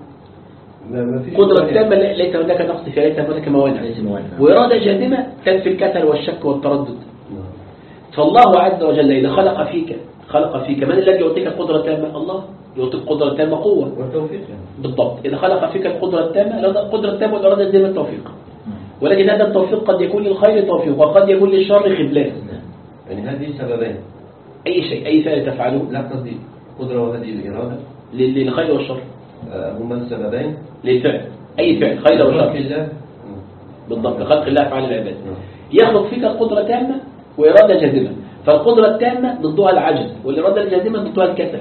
قدرة تامة ليس هناك نقص فيها، ليس هناك موانع. وإرادة جازمة تنفي الكسل والشك والتردد. فالله عز وجل إذا خلق فيك خلق فيك من الذي يعطيك القدرة التامة؟ الله يعطيك قدرة تامة قوة والتوفيق. بالضبط. إذا خلق فيك القدرة التامة، القدرة التامة والإرادة الجازمة التوفيق. ولكن هذا التوفيق قد يكون للخير توفيق وقد يكون للشر خذلان. يعني هذه سببين. أي شيء أي فعل تفعله لا قصدي قدرة وهذه الإرادة للخير والشر هما السببين للفعل. أي فعل خير وشر خلق الله بالضبط، خلق الله أفعال العباد. يخلق فيك القدرة تامة وإرادة جازمة. فالقدرة التامة ضدها العجز، والإرادة الجازمة ضدها الكسل.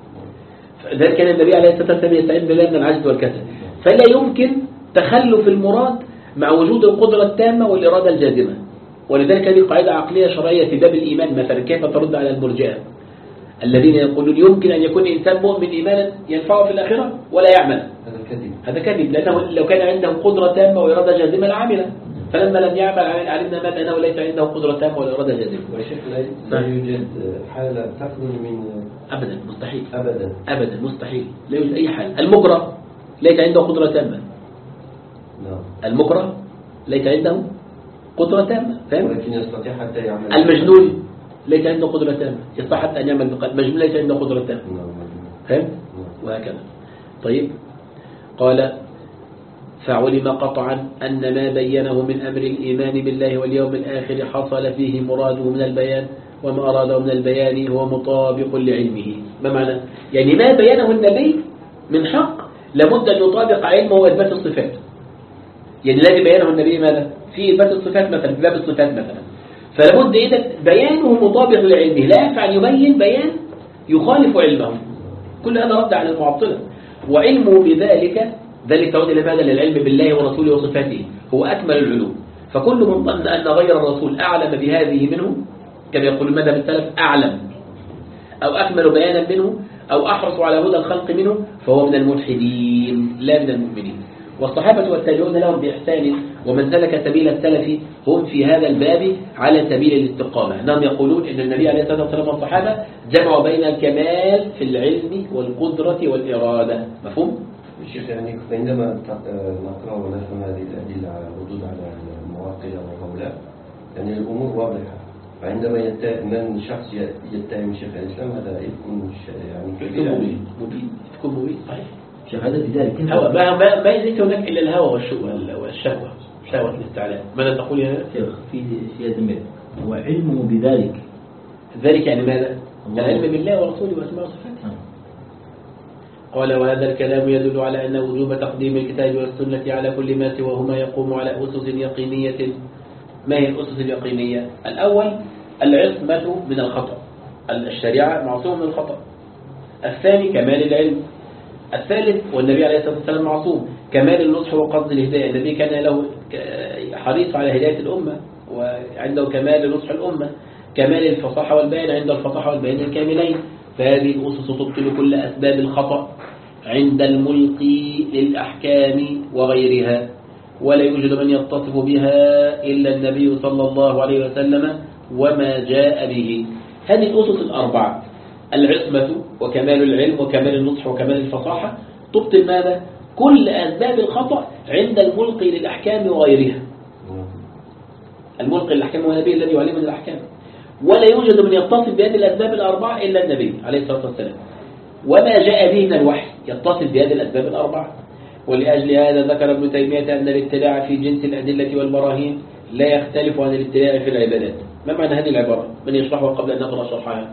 ذلك كان النبي عليه الصلاة والسلام يستعين بالله من العجز والكسل. فلا يمكن تخلف المراد مع وجود القدرة التامة والإرادة الجازمة. ولذلك هذه قاعدة عقلية شرعية في باب الإيمان. مثلا كيف ترد على المرجئة الذين يقولون يمكن أن يكون إنسان مؤمن إيمانا ينفعه في الآخرة ولا يعمل؟ هذا كذب. هذا كذب، لأنه لو كان عنده قدرة تامة وإرادة جازمة لعمله، فلما لم يعمل علمنا ماذا أنه ليس عنده قدرة تامة وإرادة جازمة. وشيخ لا يوجد حالة تخرج من أبدا مستحيل. أبدا أبدا مستحيل، لا يوجد أي حال. المكره ليس عنده قدرة تامة. نعم. المكره ليس عنده قدرة تامة، فهم؟ ولكن يستطيع حتى يعمل. المجنون ليس عنده قدرة تامة، يستطيع حتى أن يعمل بقلب. المجنون ليس عنده قدرة تامة. فهم؟ وهكذا. طيب، قال فعلم قطعا أن ما بينه من أمر الإيمان بالله واليوم الآخر حصل فيه مراده من البيان، وما أراده من البيان هو مطابق لعلمه. ما معنى؟ يعني ما بينه النبي من حق لابد أن يطابق علمه وإثبات الصفات. يعني الذي بينه النبي ماذا؟ في إثبات الصفات مثلا، في باب الصفات مثلا، فلابد إذا بيانه مطابق لعلمه، لا ينفع أن يبين بيان يخالف علمه. كل هذا رد على المعطلة. وعلمه بذلك ذلك تعود إلى ماذا؟ للعلم بالله ورسوله وصفاته، هو أكمل العلوم. فكل من ظن أن غير الرسول أعلم بهذه منه، كما يقول ماذا بالسلف، أعلم أو أكمل بيانا منه أو أحرص على هدى الخلق منه، فهو من الملحدين لا من المؤمنين. والصحابة والتابعون لهم بإحسان ومن سلك سبيل السلف هم في هذا الباب على سبيل الاستقامة. أنهم يقولون إن النبي عليه الصلاة والسلام والصحابة جمعوا بين الكمال في العلم والقدرة والإرادة. مفهوم؟ الشيخ يعني عندما نقرأ ونفهم هذه الأدلة على الردود على المعطلة وهؤلاء، يعني الأمور واضحة. فعندما من شخص يتهم شيخ الإسلام هذا يكون يعني كبير مبين يكون مبين صحيح. شيخ هذا لذلك هو ما ما ما ليس هناك إلا الهوى والشهوة والشهوة شهوة الاستعلاء. ماذا تقول يا شيخ في سيادة المال وعلمه بذلك. ذلك يعني ماذا؟ الله. العلم بالله ورسوله وأسماء وصفاته. قال وهذا الكلام يدل على أن وجوب تقديم الكتاب والسنة على كل ما سواهما يقوم على أسس يقينية. ما هي الأسس اليقينية؟ الأول العصمة من الخطأ، الشريعة معصوم من الخطأ. الثاني كمال العلم. الثالث والنبي عليه الصلاة والسلام معصوم، كمال النصح وقصد الهداية. النبي كان له حريص على هداية الأمة وعنده كمال نصح الأمة. كمال الفصاحة والبيان، عند الفصاحة والبيان الكاملين. فهذه الأسس تبطل كل أسباب الخطأ عند الملقي للأحكام وغيرها، ولا يوجد من يتصف بها إلا النبي صلى الله عليه وسلم وما جاء به. هذه الأسس الأربعة، العصمة وكمال العلم وكمال النصح وكمال الفصاحة، تبطل ماذا؟ كل أسباب الخطأ عند الملقي للأحكام وغيرها. الملقي للأحكام هو النبي الذي يعلمنا الأحكام، ولا يوجد من يتصف بهذه الأسباب الأربعة إلا النبي عليه الصلاة والسلام وما جاء به من الوحي يتصف بهذه الأسباب الأربعة. ولأجل هذا ذكر ابن تيمية أن الابتداع في جنس الأدلة والبراهين لا يختلف عن الابتداع في العبادات. ما معنى هذه العبارة؟ من يشرحها قبل أن نقرأ شرحها؟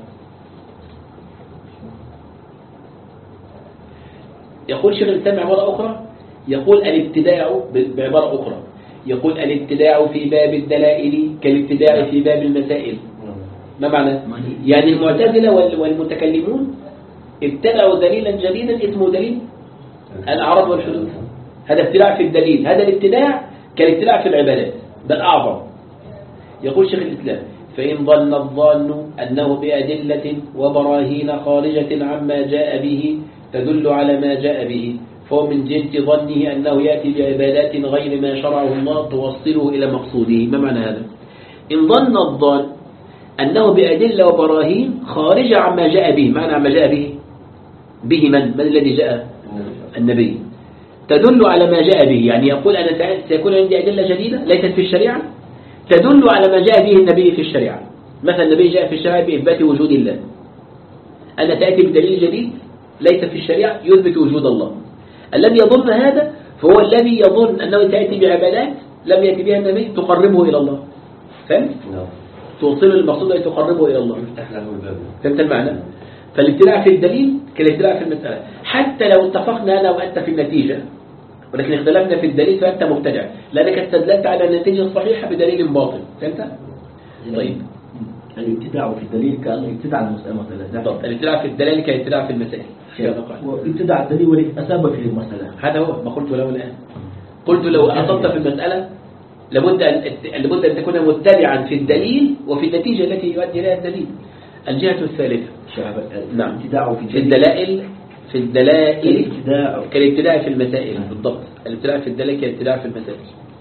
يقول شيخ الإسلام عبارة أخرى، يقول الابتداع بعبارة أخرى، يقول الابتداع في باب الدلائل كالابتداع في باب المسائل. ما معنى؟ يعني المعتزلة والمتكلمون ابتدعوا دليلا جديدا اسمه دليل الأعراض والحدوث. هذا ابتداع في الدليل، هذا الابتداع كالابتداع في العبادات بل أعظم. يقول شيخ الإسلام فإن ظن الظان أنه بأدلة وبراهين خارجة عما جاء به تدل على ما جاء به، فهو من جنس ظنه أنه يأتي بعبادات غير ما شرعه الله توصله إلى مقصوده. ما معنى هذا؟ إن ظن الظان أنه بأدلة وبراهين خارجة عما جاء به، معنى عما جاء به به من؟ من الذي جاء؟ النبي. تدل على ما جاء به، يعني يقول أنا سيكون عندي أدلة جديدة ليست في الشريعة تدل على ما جاء به النبي في الشريعة. مثلا النبي جاء في الشريعة بإثبات وجود الله، أنا تأتي بدليل جديد ليس في الشريعة يثبت وجود الله. الذي يظن هذا فهو الذي يظن أنه تأتي بعبادات لم يأتي بها النبي تقربه إلى الله. فهمت؟ توصله للمقصود أن تقربه إلى الله. فهمت المعنى؟ فالابتلاع في الدليل كالابتلاع في المسألة، حتى لو اتفقنا أنا وأنت في النتيجة ولكن اختلفنا في الدليل فأنت مبتدع لأنك استدلت على النتيجة الصحيحة بدليل باطل. فهمت؟ طيب الابتداع في الدليل كأنه ابتدع المسألة مثلا. الابتداع في الدليل كالابتداع في المسائل. وابتدع الدليل وليس أسابة في المسألة. هذا هو ما قلت له الآن. قلت لو أصبت في المسألة لابد أن لابد أن تكون متبعا في الدليل وفي النتيجة التي يؤدي إليها الدليل. الجهة الثالثة نعم في الدلائل في الدلائل كالابتداع في المسائل. بالضبط، الابتداع في الدلائل كالابتداع في المسائل.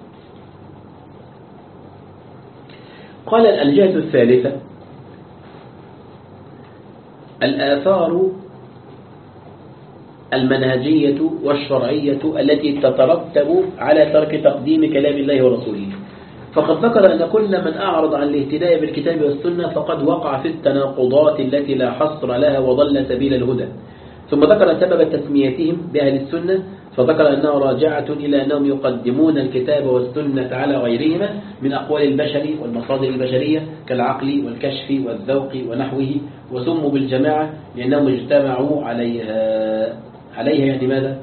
قال الجهة الثالثة الآثار المنهجية والشرعية التي تترتب على ترك تقديم كلام الله ورسوله. فقد ذكر أن كل من أعرض عن الاهتداء بالكتاب والسنة فقد وقع في التناقضات التي لا حصر لها وضل سبيل الهدى. ثم ذكر سبب تسميتهم بأهل السنة، فذكر أنها راجعة إلى أنهم يقدمون الكتاب والسنة على غيرهما من أقوال البشر والمصادر البشرية كالعقل والكشف والذوق ونحوه، وسموا بالجماعة لأنهم اجتمعوا عليها. عليها يعني ماذا؟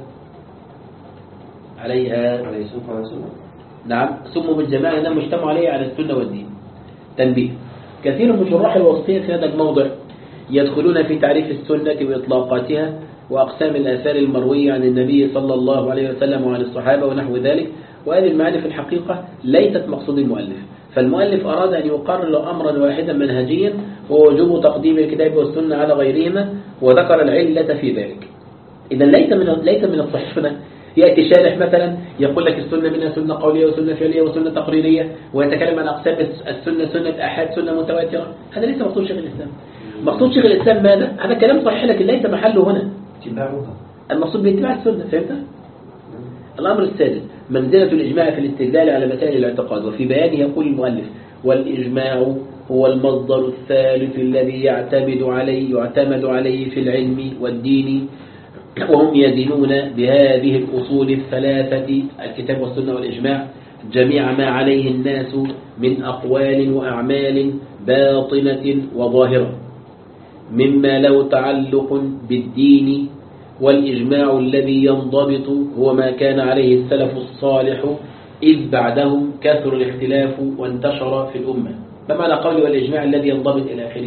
عليها عليه السنة والسنة. نعم، سموا بالجماعة لأنهم اجتمعوا عليها على السنة والدين. تنبيه: كثير من شراح الوسطية في هذا الموضع يدخلون في تعريف السنة وإطلاقاتها وأقسام الآثار المروية عن النبي صلى الله عليه وسلم وعن الصحابة ونحو ذلك، وهذه المعاني في الحقيقة ليست مقصود المؤلف. فالمؤلف أراد أن يقرر أمرا واحدا منهجيا وهو وجوب تقديم الكتاب والسنة على غيرهما، وذكر العلة في ذلك. إذا ليس من ليس من الصحيح هنا يأتي شارح مثلا يقول لك السنة منها سنة قولية وسنة فعلية وسنة تقريرية، ويتكلم عن أقسام السنة، سنة أحاد، سنة متواترة. هذا ليس مقصود شيخ الإسلام. مقصود شيخ الإسلام ماذا؟ هذا كلام صحيح لكن ليس محله هنا. المقصود باتباع السنة. فهمت؟ الأمر السادس: منزلة الإجماع في الاستدلال على مسائل الاعتقاد. وفي بيانه يقول المؤلف: والإجماع هو المصدر الثالث الذي يعتمد عليه يعتمد عليه في العلم والدين، وهم يدينون بهذه الأصول الثلاثة الكتاب والسنة والإجماع، جميع ما عليه الناس من أقوال وأعمال باطنة وظاهرة مما له تعلق بالدين، والإجماع الذي ينضبط هو ما كان عليه السلف الصالح إذ بعدهم كثر الاختلاف وانتشر في الأمة. ما معنى قولي والإجماع الذي ينضبط إلى آخره؟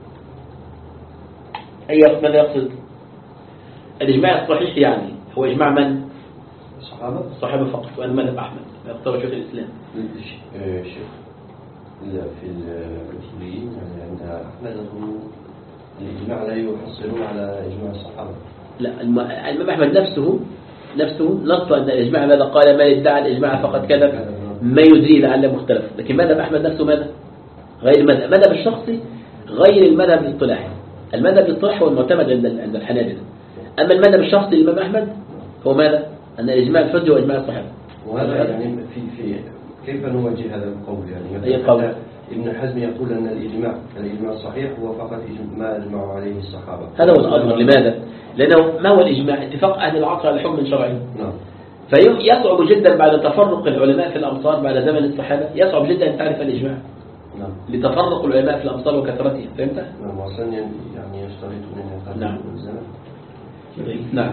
أي ماذا يقصد؟ الإجماع الصحيح يعني هو إجماع من؟ الصحابة الصحابة فقط، وأن مذهب أحمد يختار شيخ الإسلام. الشيخ في الأصوليين يعني عند أحمد الإجماع لا يحصلون على إجماع الصحابة. لا، الإمام أحمد نفسه نفسه نص أن الإجماع ماذا قال؟ ما ادعى الإجماع فقد كذب، ما يدري لعل مختلف. لكن مذهب أحمد نفسه ماذا؟ غير المذهب المذهب الشخصي غير المذهب الاصطلاحي. المذهب الاصطلاحي هو المعتمد عند عند الحنابلة، أما المذهب الشخصي للإمام أحمد هو ماذا؟ أن الإجماع الحجة وإجماع الصحابة. وهذا يعني في في كيف نوجه هذا القول؟ يعني أي قول؟ ابن حزم يقول أن الإجماع الإجماع الصحيح هو فقط ما أجمع عليه الصحابة. هذا هو الأظهر. لماذا؟ لأنه ما هو الإجماع؟ اتفاق أهل العصر على حكم شرعي. نعم. فيصعب جدا بعد تفرق العلماء في الأمصار بعد زمن الصحابة، يصعب جدا أن تعرف الإجماع. نعم. لتفرق العلماء في الأمصار وكثرتهم، فهمت؟ نعم. وصلنا يعني يشترطون أن يقابلوا نعم. الزمن. نعم.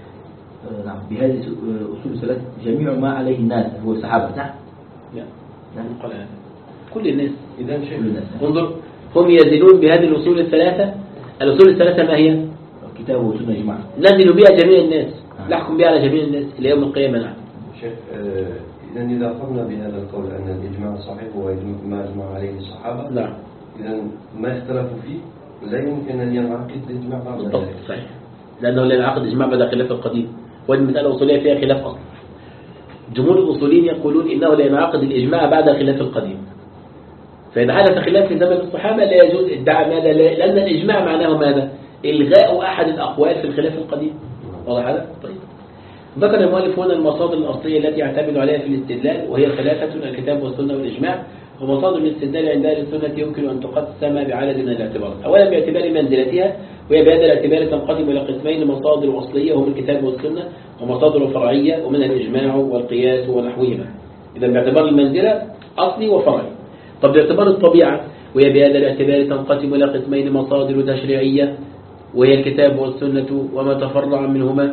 نعم. بهذه أصول الثلاث جميع ما عليه الناس هو الصحابة، صح؟ لا. نعم. كل الناس. إذا شيء. كل الناس. انظر، هم يزنون بهذه الأصول الثلاثة. الأصول الثلاثة ما هي؟ كتاب وسنة إجماع. نزل بها جميع الناس، نحكم بها على جميع الناس إلى يوم القيامة. نعم. شيخ، إذا إذا قمنا بهذا القول أن الإجماع الصحيح هو ما أجمع عليه الصحابة. نعم. إذا ما اختلفوا فيه لا يمكن أن ينعقد الإجماع بعد ذلك. صحيح. لأنه لا ينعقد إجماع بعد خلاف القديم، والمسألة الأصولية فيها خلاف أصلا. جمهور الأصوليين يقولون إنه لا ينعقد الإجماع بعد خلاف القديم، فإذا حدث خلاف في زمن الصحابة لا يجوز ادعاء ماذا؟ لأن الإجماع معناه ماذا؟ إلغاء أحد الأقوال في الخلاف القديم. واضح هذا؟ طيب. ذكر المؤلف هنا المصادر الأصلية التي يعتمد عليها في الاستدلال، وهي ثلاثة: الكتاب والسنة والإجماع. ومصادر الاستدلال عند أهل السنة يمكن أن تقسم بعدد من الاعتبارات. أولا باعتبار منزلتها، وهي بهذا الاعتبار تنقسم إلى قسمين: مصادر أصلية وهم الكتاب والسنة، ومصادر فرعية ومن الإجماع والقياس ونحوهما. إذا باعتبار المنزلة أصلي وفرعي. طب باعتبار الطبيعة، وهي بهذا الاعتبار تنقسم إلى قسمين: مصادر تشريعية وهي الكتاب والسنة وما تفرع منهما،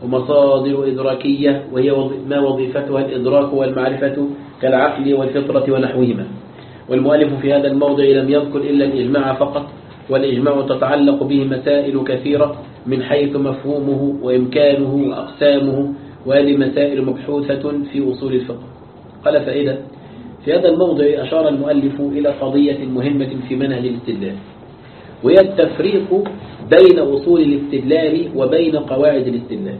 ومصادر إدراكية وهي ما وظيفتها الإدراك والمعرفة كالعقل والفطرة ونحوهما. والمؤلف في هذا الموضع لم يذكر إلا الإجماع فقط، والإجماع تتعلق به مسائل كثيرة من حيث مفهومه وإمكانه وأقسامه، وهذه مسائل مبحوثة في أصول الفقه. قال فائدة: في هذا الموضع أشار المؤلف إلى قضية مهمة في منهج الاستدلال، وهي التفريق بين أصول الاستدلال وبين قواعد الاستدلال.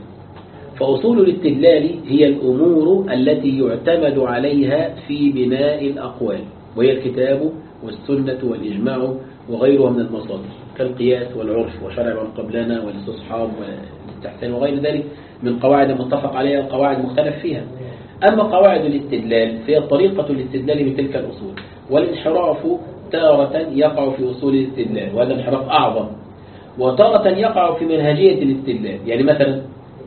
فأصول الاستدلال هي الأمور التي يعتمد عليها في بناء الأقوال، وهي الكتاب والسنة والإجماع وغيرها من المصادر كالقياس والعرف وشرع من قبلنا والاستصحاب والاستحسان وغير ذلك من قواعد متفق عليها وقواعد مختلف فيها. أما قواعد الاستدلال فهي طريقة الاستدلال بتلك الأصول، والانحراف تارة يقع في أصول الاستدلال، وهذا انحراف أعظم، وتارة يقع في منهجية الاستدلال. يعني مثلا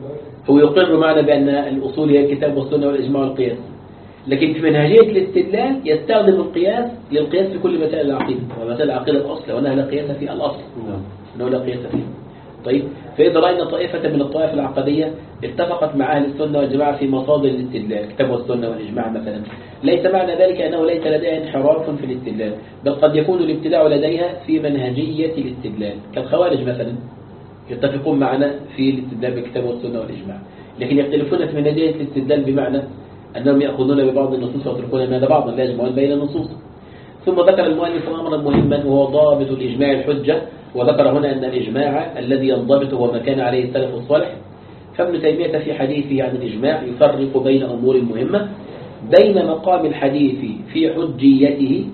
هو يقر معنا بأن الأصول هي الكتاب والسنة والإجماع والقياس، لكن في منهجية الاستدلال يستخدم القياس للقياس في كل مسائل العقيدة، ومسائل العقيدة الأصل وأنها لا قياس في الأصل، أنه لا قياس فيه. طيب، فإذا رأينا طائفة من الطوائف العقدية اتفقت مع أهل السنة والجماعة في مصادر الاستدلال الكتاب والسنة والإجماع مثلا، ليس معنى ذلك أنه ليس لديها انحراف في الاستدلال، بل قد يكون الابتداع لديها في منهجية الاستدلال. كالخوارج مثلا يتفقون معنا في الاستدلال بالكتاب والسنة والإجماع، لكن يختلفون في منهجية الاستدلال بمعنى أنهم يأخذون ببعض النصوص ويتركون ماذا بعضا، لا يجمعون بين النصوص. ثم ذكر المؤلف أمرا مهما وهو ضابط الإجماع الحجة، وذكر هنا أن الإجماع الذي ينضبط هو ما كان عليه السلف الصالح. فابن تيمية في حديثه عن الإجماع يفرق بين أمور مهمة: بين مقام الحديث في حجيته،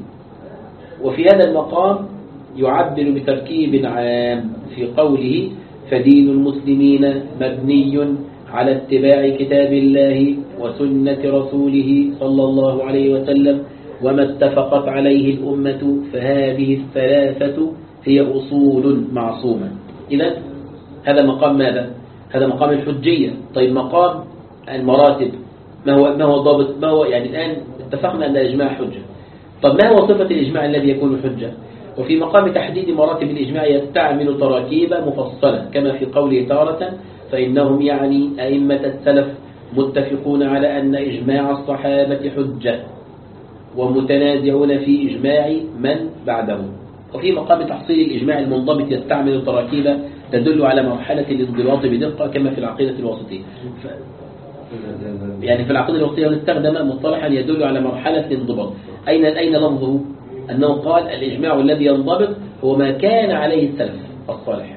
وفي هذا المقام يعبر بتركيب عام في قوله: فدين المسلمين مبني على اتباع كتاب الله وسنة رسوله صلى الله عليه وسلم، وما اتفقت عليه الأمة، فهذه الثلاثة هي أصول معصومة. إذن هذا مقام ماذا؟ هذا مقام الحجية. طيب، مقام المراتب ما هو ما هو ضابط ما هو يعني الآن اتفقنا أن الإجماع حجة. طب ما هو صفة الإجماع الذي يكون حجة؟ وفي مقام تحديد مراتب الإجماع يستعمل تراكيب مفصلة كما في قوله تارة فإنهم يعني أئمة السلف متفقون على أن إجماع الصحابة حجة ومتنازعون في إجماع من بعدهم. وفي مقام تحصيل الإجماع المنضبط يستعمل تراكيب تدل على مرحلة الانضباط بدقة كما في العقيدة الوسطية. ف... يعني في العقيدة الوسطية استخدم مصطلحا يدل على مرحلة الانضباط. أين أين لفظه؟ أنه قال الإجماع الذي ينضبط هو ما كان عليه السلف الصالح.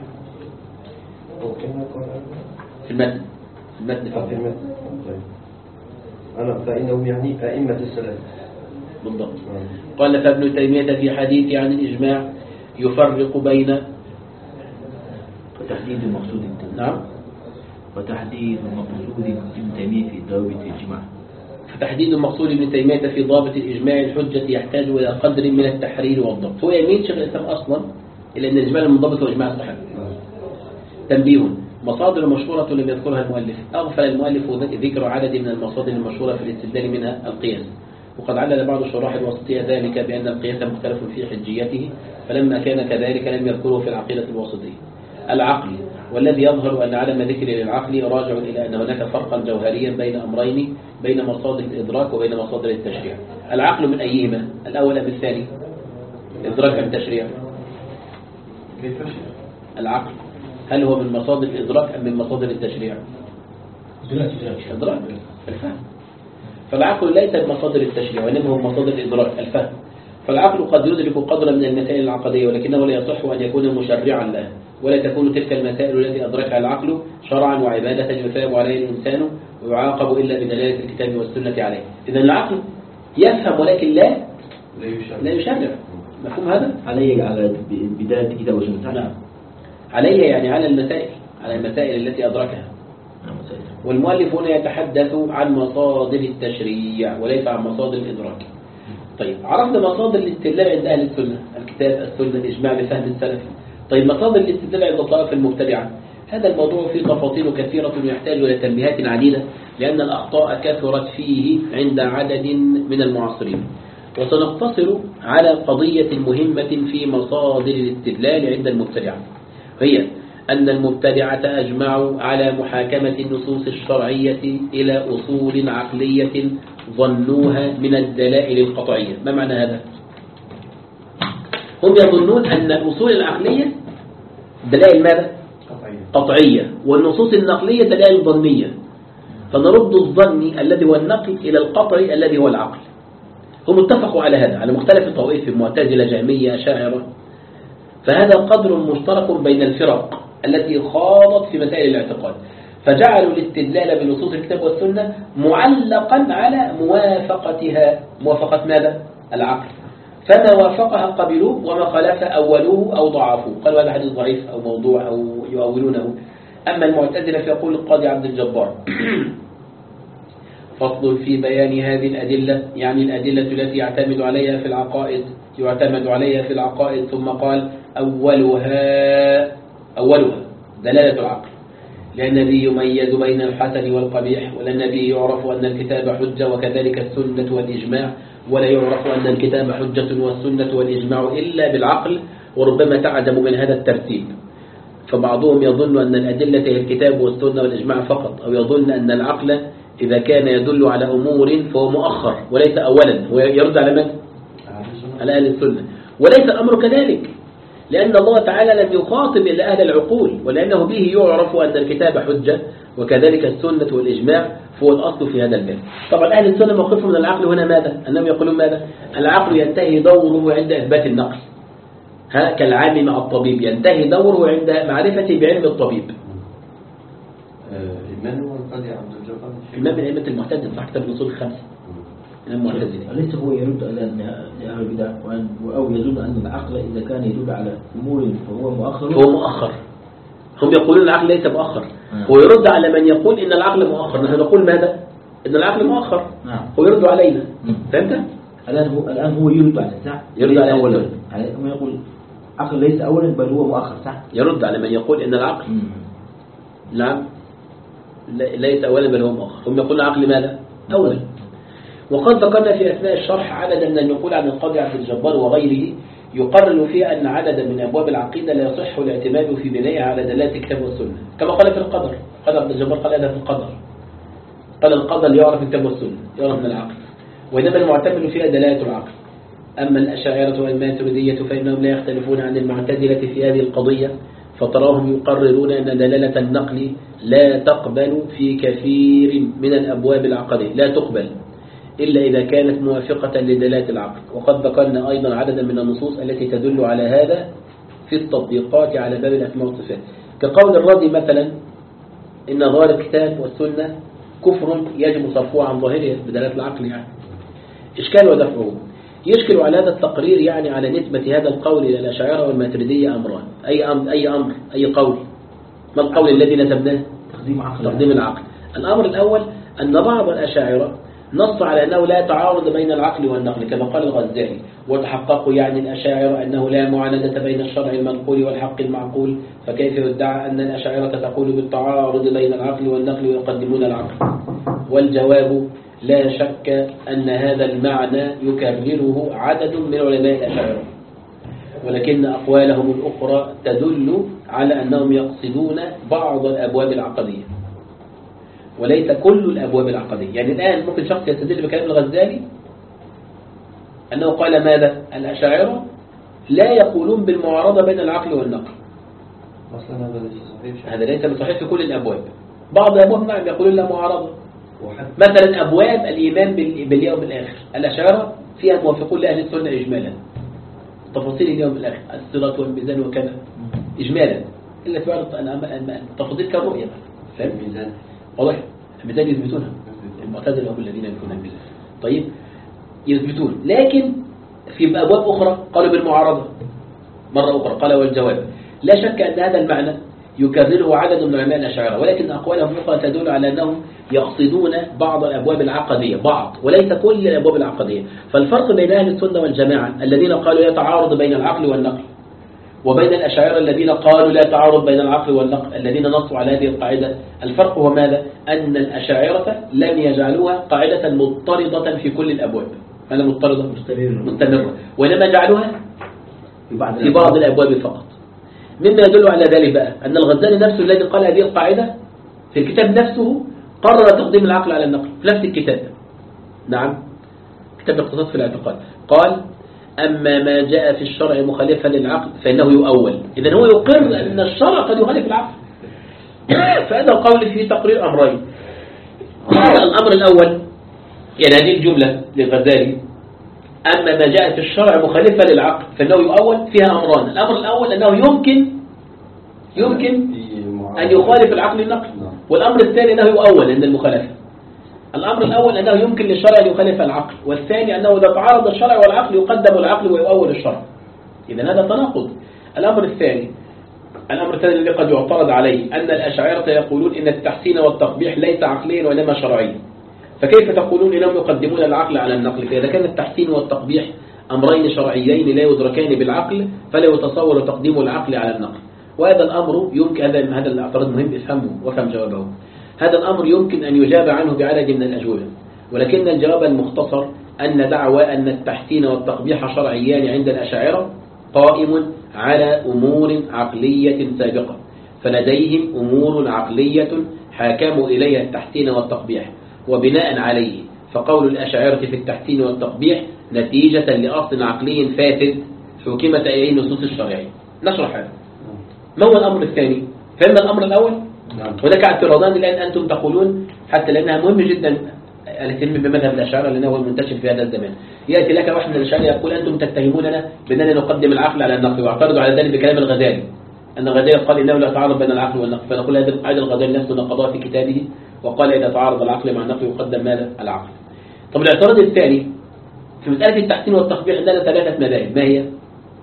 في المتن في المتن في المتن أنا فإنهم يعني أئمة السلف بالضبط. قال فابن تيمية في حديث عن الإجماع يفرق بين وتحديد المقصود نعم وتحديد المقصود ابن تيمية في ضابط الإجماع. فتحديد المقصود ابن تيمية في ضابط الإجماع الحجة يحتاج إلى قدر من التحرير والضبط. هو يميل شيخ الإسلام أصلا إلى أن الإجماع المنضبط هو إجماع الصحابة. تنبيه مصادر مشهورة لم يذكرها المؤلف. أغفل المؤلف ذكر عدد من المصادر المشهورة في الاستدلال منها القياس، وقد علل بعض الشراح الوسطية ذلك بأن القياس مختلف في حجيته، فلما كان كذلك لم يذكره في العقيدة الوسطية. العقل، والذي يظهر أن عدم ذكر للعقل راجع إلى أن هناك فرقا جوهريا بين أمرين، بين مصادر الإدراك وبين مصادر التشريع. العقل من أيهما؟ الأول أم الثاني؟ إدراك أم تشريع؟ العقل هل هو من مصادر الإدراك أم من مصادر التشريع؟ إدراك الفهم. فالعقل ليس بمصادر التشريع وإنما هو مصادر الإدراك الفهم. فالعقل قد يدرك قدرا من المسائل العقدية ولكنه لا يصح أن يكون مشرعا لها، ولا تكون تلك المسائل التي أدركها العقل شرعا وعبادة يثاب عليه الإنسان ويعاقب إلا بدلالة الكتاب والسنة عليه. إذن العقل يفهم ولكن لا لا يشرع. مفهوم هذا؟ عليه على بداية الكتاب والسنة. نعم. عليه يعني على المسائل على المسائل التي أدركها. والمؤلف هنا يتحدث عن مصادر التشريع وليس عن مصادر الإدراك. طيب عرفنا مصادر الاستدلال عند أهل السنة، الكتاب السنة الإجماع بفهم السلف. طيب مصادر الاستدلال عند الطائفة المبتدعة، هذا الموضوع فيه تفاصيل كثيرة يحتاج إلى تنبيهات عديدة لأن الأخطاء كثرت فيه عند عدد من المعاصرين. وسنقتصر على قضية مهمة في مصادر الاستدلال عند المبتدعة، هي أن المبتدعة أجمعوا على محاكمة النصوص الشرعية إلى أصول عقلية ظنوها من الدلائل القطعية. ما معنى هذا؟ هم يظنون أن الأصول العقلية دلائل ماذا؟ قطعية، والنصوص النقلية دلائل ظنية، فنرد الظن الذي هو النقل إلى القطعي الذي هو العقل. هم اتفقوا على هذا على مختلف الطوائف، معتزلة جهمية أشاعرة. فهذا قدر مشترك بين الفرق التي خاضت في مسائل الاعتقاد، فجعلوا الاستدلال بنصوص الكتاب والسنة معلقا على موافقتها. موافقة ماذا؟ العقل. فما وافقها قبلوه وما خالف أولوه أو ضعفوه، قالوا هذا حديث ضعيف أو موضوع أو يؤولونه. أما المعتزلة فيقول القاضي عبد الجبار فصل في بيان هذه الأدلة، يعني الأدلة التي يعتمد عليها في العقائد يعتمد عليها في العقائد ثم قال أولها أولها دلالة العقل، لأن النبي يميز بين الحسن والقبيح، ولا النبي يعرف أن الكتاب حجة وكذلك السنة والإجماع، ولا يعرف أن الكتاب حجة والسنة والإجماع إلا بالعقل، وربما تعدم من هذا الترتيب. فبعضهم يظن أن الأدلة هي الكتاب والسنة والإجماع فقط، أو يظن أن العقل إذا كان يدل على أمور فهو مؤخر وليس أولا، ويرد على من؟ على أهل السنة. وليس الأمر كذلك، لأن الله تعالى لم يخاطب إلا أهل العقول، ولأنه به يعرف أن الكتاب حجة وكذلك السنة والإجماع، فهو الأصل في هذا الباب. طبعا أهل السنة موقفهم من العقل هنا ماذا؟ أنهم يقولون ماذا؟ العقل ينتهي دوره عند إثبات النقل، ها كالعام مع الطبيب ينتهي دوره عند معرفته بعلم الطبيب. من هو القاضي عبد الجبار؟ إمام من أئمة المعتزلة صح كتاب الأصول الخمسة. أليس هو يرد على أهل البدع أو يظن أن العقل إذا كان يدل على أمور فهو مؤخر؟ هو مؤخر. هم يقولون العقل ليس مؤخر. نعم. هو يرد على من يقول إن العقل مؤخر. نحن نقول ماذا؟ إن العقل مؤخر. نعم. هو يرد علينا. فهمت؟ الآن هو الآن هو يرد على صح؟ يرد على أولا. هو يقول عقل ليس أولا بل هو مؤخر صح؟ يرد على من يقول إن العقل مم. نعم ليس أولا بل هو مؤخر. هم يقولون العقل ماذا؟ أولا. وقد ذكرنا في أثناء الشرح عددا من النقول عن القاضي عبد الجبار وغيره يقرر فيها أن عددا من أبواب العقيدة لا يصح الاعتماد في بنائها على دلالة الكتاب والسنة، كما قال في القدر. قال عبد الجبار قال هذا في القدر، قال القدر يعرف الكتاب والسنة، يعرف من العقل، وإنما المعتمد فيها دلالة العقل. أما الأشاعرة والماتريدية فإنهم لا يختلفون عن المعتزلة في هذه القضية، فتراهم يقررون أن دلالة النقل لا تقبل في كثير من الأبواب العقدية، لا تقبل إلا إذا كانت موافقة لدلالة العقل. وقد ذكرنا أيضا عددا من النصوص التي تدل على هذا في التطبيقات على باب الأسماء والصفات، كقول الرازي مثلا إن ظاهر الكتاب والسنة كفر يجب صرفه عن ظاهره بدلالة العقل. يعني إشكال ودفعه. يشكل على هذا التقرير يعني على نسبة هذا القول إلى الأشاعرة والماتريدية أمران. أي أمر أي أمر أي قول. ما القول الذي نسبناه؟ تقديم عقل. تقديم العقل. الأمر الأول أن بعض الأشاعرة نص على أنه لا تعارض بين العقل والنقل كما قال الغزالي، وتحققوا يعني الأشاعرة أنه لا معاندة بين الشرع المنقول والحق المعقول، فكيف يدعى أن الأشاعرة تقول بالتعارض بين العقل والنقل ويقدمون العقل؟ والجواب لا شك أن هذا المعنى يكرره عدد من علماء الأشاعرة، ولكن أقوالهم الأخرى تدل على أنهم يقصدون بعض الأبواب العقدية وليس كل الأبواب العقدية. يعني الآن ممكن شخص يستدل بكلام الغزالي أنه قال ماذا؟ الأشاعرة لا يقولون بالمعارضة بين العقل والنقل. أصلا هذا ليس صحيح. هذا ليس صحيح في كل الأبواب. بعض الأبواب نعم يقولون لا معارضة. مثلا أبواب الإيمان باليوم الآخر الأشاعرة فيها موافقون لأهل السنة إجمالا، تفاصيل اليوم الآخر الصراط والميزان وكذا إجمالا، إلا في بعض التفاصيل كالرؤية. فهم؟ الميزان واضح؟ الميزان يثبتونها، المعتزلة هم الذين يثبتون الميزان. طيب يثبتون، لكن في أبواب أخرى قالوا بالمعارضة مرة أخرى. قال والجواب لا شك أن هذا المعنى يكرره عدد من علماء الأشاعرة، ولكن أقوالهم الأخرى تدل على أنهم يقصدون بعض الأبواب العقدية، بعض وليس كل الأبواب العقدية. فالفرق بين أهل السنة والجماعة الذين قالوا يتعارض بين العقل والنقل، وبين الأشاعرة الذين قالوا لا تعارض بين العقل والنقل الذين نصوا على هذه القاعدة، الفرق هو ماذا؟ أن الأشاعرة لم يجعلوها قاعدة مضطردة في كل الأبواب، أنا مضطردة مستمرة، وإنما جعلوها في بعض الأبواب فقط. مما يدل على ذلك بقى أن الغزالي نفسه الذي قال هذه القاعدة في الكتاب نفسه قرر تقديم العقل على النقل في نفس الكتاب. نعم، كتاب الاقتصاد في الاعتقاد قال أما ما جاء في الشرع مخالفا للعقل فإنه يؤول. إذن هو يقر أن الشرع قد يخالف العقل. فهذا القول فيه تقرير أمرين. الأمر الأول يعني هذه الجملة للغزالي أما ما جاء في الشرع مخالفا للعقل فإنه يؤول فيها أمران. الأمر الأول أنه يمكن يمكن أن يخالف العقل النقل، والأمر الثاني أنه يؤول عند المخالفة. الأمر الأول أنه يمكن للشرع أن يخالف العقل، والثاني أنه إذا تعارض الشرع والعقل يقدم العقل ويؤول الشرع. إذن هذا تناقض. الأمر الثاني الأمر الثاني الذي قد يعترض عليه أن الأشاعرة يقولون إن التحسين والتقبيح ليس عقليا وإنما شرعيا، فكيف تقولون إنهم يقدمون العقل على النقل؟ فإذا كان التحسين والتقبيح أمرين شرعيين لا يدركان بالعقل فلا يتصور تقديم العقل على النقل. وهذا الأمر يمكن هذا هذا الاعتراض مهم افهمه وافهم جوابه. هذا الأمر يمكن أن يجاب عنه بعدد من الأجوبة، ولكن الجواب المختصر أن دعوى أن التحسين والتقبيح شرعيان عند الأشاعرة قائم على أمور عقلية سابقة، فلديهم أمور عقلية حاكموا إليها التحسين والتقبيح، وبناء عليه فقول الأشاعرة في التحسين والتقبيح نتيجة لأصل عقلي فاسد حكمت إليه النصوص الشرعية. نشرح هذا. ما هو الأمر الثاني؟ فهمنا الأمر الأول؟ هناك اعتراضان الآن أنتم تقولون حتى لأنها مهم جدا الاهتمام بمذهب الأشاعرة لأنه هو المنتشر في هذا الزمان. يأتي لك واحد من الأشاعرة يقول أنتم تتهموننا بأننا نقدم العقل على النقل، واعترضوا على ذلك بكلام الغزالي أن الغزالي قال إنه لا تعارض بين العقل والنقل، فنقول هذا القاعدة الغزالي نفسه نقضها في كتابه وقال إذا تعارض العقل مع النقل يقدم ماذا؟ العقل. طب الاعتراض الثاني في مسألة التحسين والتقبيح عندنا ثلاثة مذاهب، ما هي؟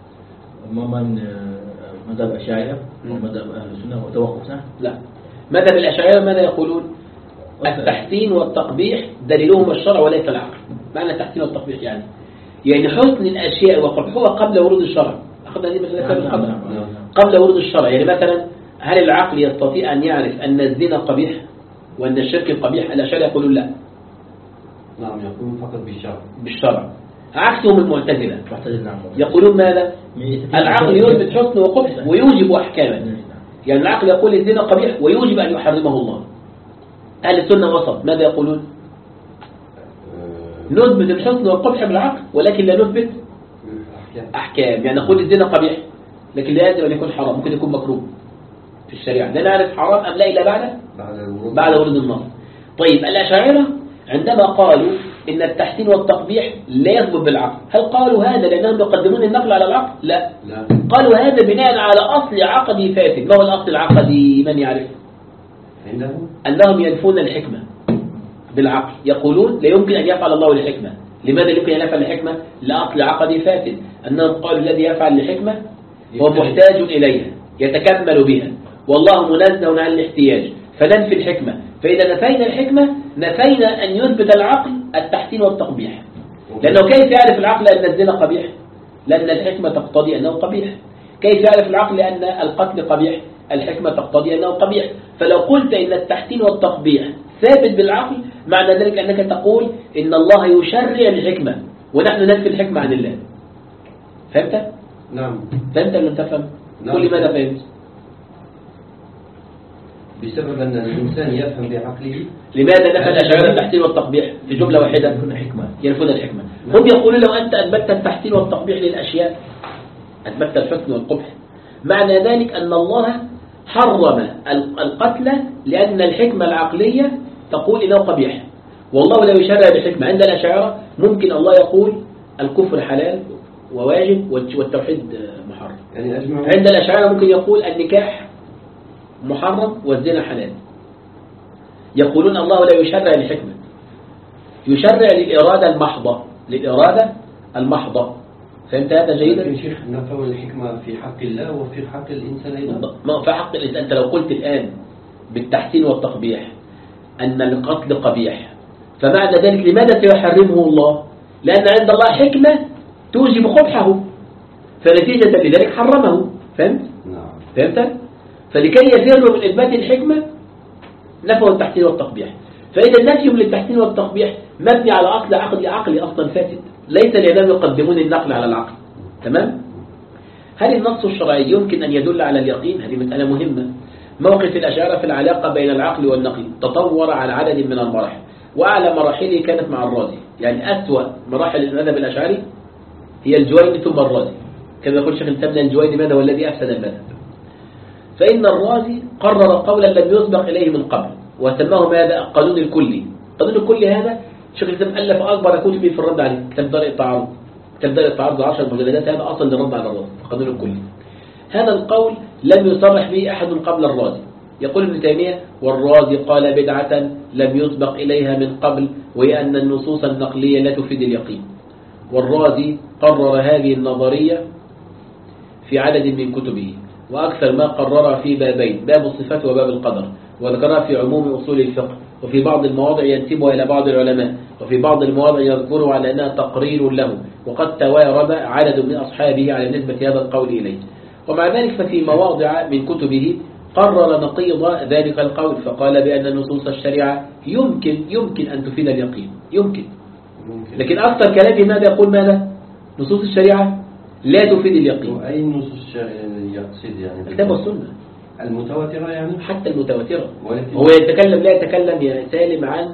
من مذهب الأشاعرة ومذهب أهل السنة وتوقف صح؟ لا، مذهب الأشاعرة ماذا يقولون؟ التحسين والتقبيح دليلهم الشرع وليس العقل. معنى التحسين والتقبيح يعني يعني حسن الأشياء وقبحها قبل ورود الشرع. أخذنا هذه مسألة قبل قبل ورود الشرع. يعني مثلا هل العقل يستطيع أن يعرف أن الزنا قبيح وأن الشرك قبيح؟ الأشاعرة يقولون لا، نعم يقولون فقط بالشرع بالشرع، عكسهم المعتزلة يقولون ماذا؟ العقل يثبت حسن وقبح ويوجب أحكاما، يعني العقل يقول الزنا قبيح ويوجب أن يحرمه الله. أهل السنة وسط ماذا يقولون؟ نثبت الحسن والقبح بالعقل ولكن لا نثبت أحكام، يعني نقول الزنا قبيح لكن لا يجب أن يكون حرام، ممكن يكون مكروه في الشريعة، لا نعرف حرام أم لا إلا بعد بعد ورود النص. طيب الأشاعرة عندما قالوا إن التحسين والتقبيح لا يثبت بالعقل، هل قالوا هذا لأنهم يقدمون النقل على العقل؟ لا, لا. قالوا هذا بناء على أصل عقدي فاسد. ما هو الأصل العقدي؟ من يعرف؟ عندهم أنهم ينفون الحكمة بالعقل، يقولون لا يمكن أن يفعل الله لحكمة. لماذا يمكن أن يفعل الحكمة؟ لأصل عقدي فاسد، أنهم قالوا الذي يفعل الحكمة هو محتاج إليها يتكمل بها، والله منزه عن الاحتياج، فننفي الحكمة. فإذا نفينا الحكمة نفينا أن يثبت العقل التحسين والتقبيح، لأنه كيف يعرف العقل أن الزنا قبيح؟ لأن الحكمة تقتضي أنه قبيح. كيف يعرف العقل أن القتل قبيح؟ الحكمة تقتضي أنه قبيح. فلو قلت إن التحسين والتقبيح ثابت بالعقل معنى ذلك أنك تقول إن الله يشرع الحكمة ونحن ننفي الحكمة عن الله. فهمت؟ نعم. فهمت ولا تفهم؟ نعم. قل لماذا فهمت؟ بسبب أن الإنسان يفهم بعقله. لماذا نفى الأشاعرة التحسين والتقبيح في جملة واحدة؟ ينفون الحكمة. ينفون الحكمة. هم يقولون لو أنت أثبتت التحسين والتقبيح للأشياء أثبتت الحسن والقبح، معنى ذلك أن الله حرم القتل لأن الحكمة العقلية تقول إنه قبيح، والله لا يشرع بحكمة. عند الأشاعرة ممكن الله يقول الكفر حلال وواجب والتوحيد محرم. يعني أجمع. عند الأشاعرة ممكن يقول النكاح محرم والزنا حلال. يقولون الله لا يشرع لحكمة، يشرع للإرادة المحضة، للإرادة المحضة. فهمت هذا جيدا؟ لكن شيخ نفوا الحكمة في حق الله وفي حق الإنسان أيضا. ما في حق الإنسان. أنت لو قلت الآن بالتحسين والتقبيح أن القتل قبيح، فمعنى ذلك لماذا سيحرمه الله؟ لأن عند الله حكمة توجب قبحه، فنتيجة لذلك حرمه. فهمت؟ نعم. فهمت؟ فلكي يفروا من إثبات الحكمة نفوا التحسين والتقبيح. فإذا نفيهم للتحسين والتقبيح مبني على أصل عقلي عقلي أصلا فاسد، ليس لأنهم يقدمون النقل على العقل. تمام؟ هل النص الشرعي يمكن أن يدل على اليقين؟ هذه مسألة مهمة. موقف الأشاعرة في العلاقة بين العقل والنقل تطور على عدد من المراحل، وأعلى مراحله كانت مع الرازي. يعني أسوأ مراحل المذهب الأشعري هي الجويني ثم الرازي. كما يقول شيخ الإسلام الجويني ماذا هو الذي أفسد المذهب؟ فإن الرازي قرر قولا لم يسبق إليه من قبل وسماه ماذا؟ القانون الكلي. القانون الكلي هذا شيخ الإسلام ألف أكبر كتبه في الرد عليه، كتاب دار التعارض. كتاب دار التعارض عشر مجلدات، هذا أصل للرد على الرازي، القانون الكلي. هذا القول لم يصرح به أحد قبل الرازي. يقول ابن تيمية: والرازي قال بدعة لم يسبق إليها من قبل، وهي أن النصوص النقلية لا تفيد اليقين. والرازي قرر هذه النظرية في عدد من كتبه، وأكثر ما قرر في بابين: باب الصفات وباب القدر، وذكرها في عموم أصول الفقه، وفي بعض المواضع ينسبها إلى بعض العلماء، وفي بعض المواضع يذكرها على أنها تقرير له، وقد توارد عدد من أصحابه على نسبة هذا القول إليه. ومع ذلك ففي مواضع من كتبه قرر نقيض ذلك القول، فقال بأن نصوص الشريعة يمكن يمكن أن تفيد اليقين، يمكن. لكن أكثر كلامه ماذا يقول؟ ماذا؟ نصوص الشريعة لا تفيد اليقين. وأي نصوص الشريعة يقصد يعني؟ الكتاب والسنة المتواترة يعني؟ حتى المتواترة. هو يتكلم لا يتكلم يا سالم عن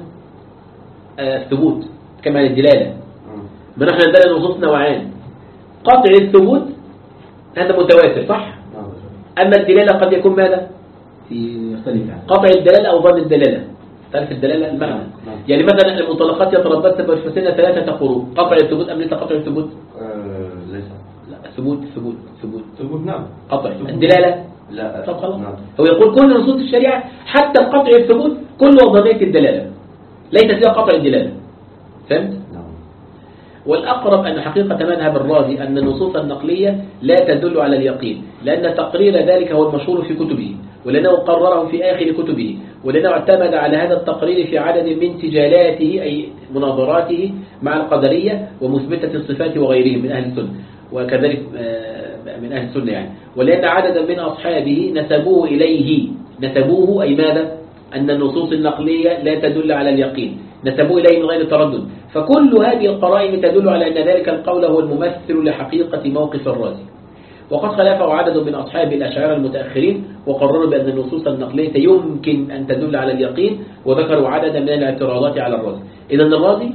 الثبوت، كما عن الدلالة. ما نحن عندنا نصوص نوعان: قطع الثبوت هذا متواتر صح؟ أما الدلالة قد يكون ماذا؟ في يختلف يعني. قطع الدلالة أو ظن الدلالة. تعرف الدلالة المعنى؟ يعني مثلا المطلقات يتربصن بأنفسهن ثلاثة قروء، قطع الثبوت أم ليس قطع الثبوت؟ آه ليس. لا، ثبوت ثبوت ثبوت ثبوت نعم. قطع الدلالة لا. طب خلاص. نعم. هو يقول كل نصوص الشريعة حتى قطع الثبوت كله ظنية الدلالة، ليست لها قطع الدلالة. فهمت؟ نعم. والأقرب أن حقيقة مذهب الرازي أن النصوص النقلية لا تدل على اليقين، لأن تقرير ذلك هو المشهور في كتبه، ولأنه قرره في آخر كتبه، ولأنه اعتمد على هذا التقرير في عدد من سجالاته أي مناظراته مع القدرية ومثبتة الصفات وغيرهم من أهل السنة، وكذلك من أهل السنة يعني. ولأن عددا من أصحابه نسبوه إليه، نسبوه أي ماذا؟ أن النصوص النقلية لا تدل على اليقين، نسبوه إليه من غير تردد. فكل هذه القرائن تدل على أن ذلك القول هو الممثل لحقيقة موقف الرازي. وقد خالفه عدد من أصحاب الأشاعرة المتأخرين وقرروا بأن النصوص النقلية يمكن أن تدل على اليقين، وذكروا عددا من الاعتراضات على الرازي. إذن الرازي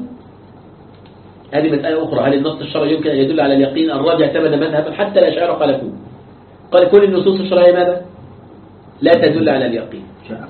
هذه مسألة أخرى، هل النص الشرعي يمكن أن يدل على اليقين؟ الرازي اعتمد مذهبا حتى الأشاعرة خالفوه، قال كل النصوص الشرعية ماذا؟ لا تدل على اليقين.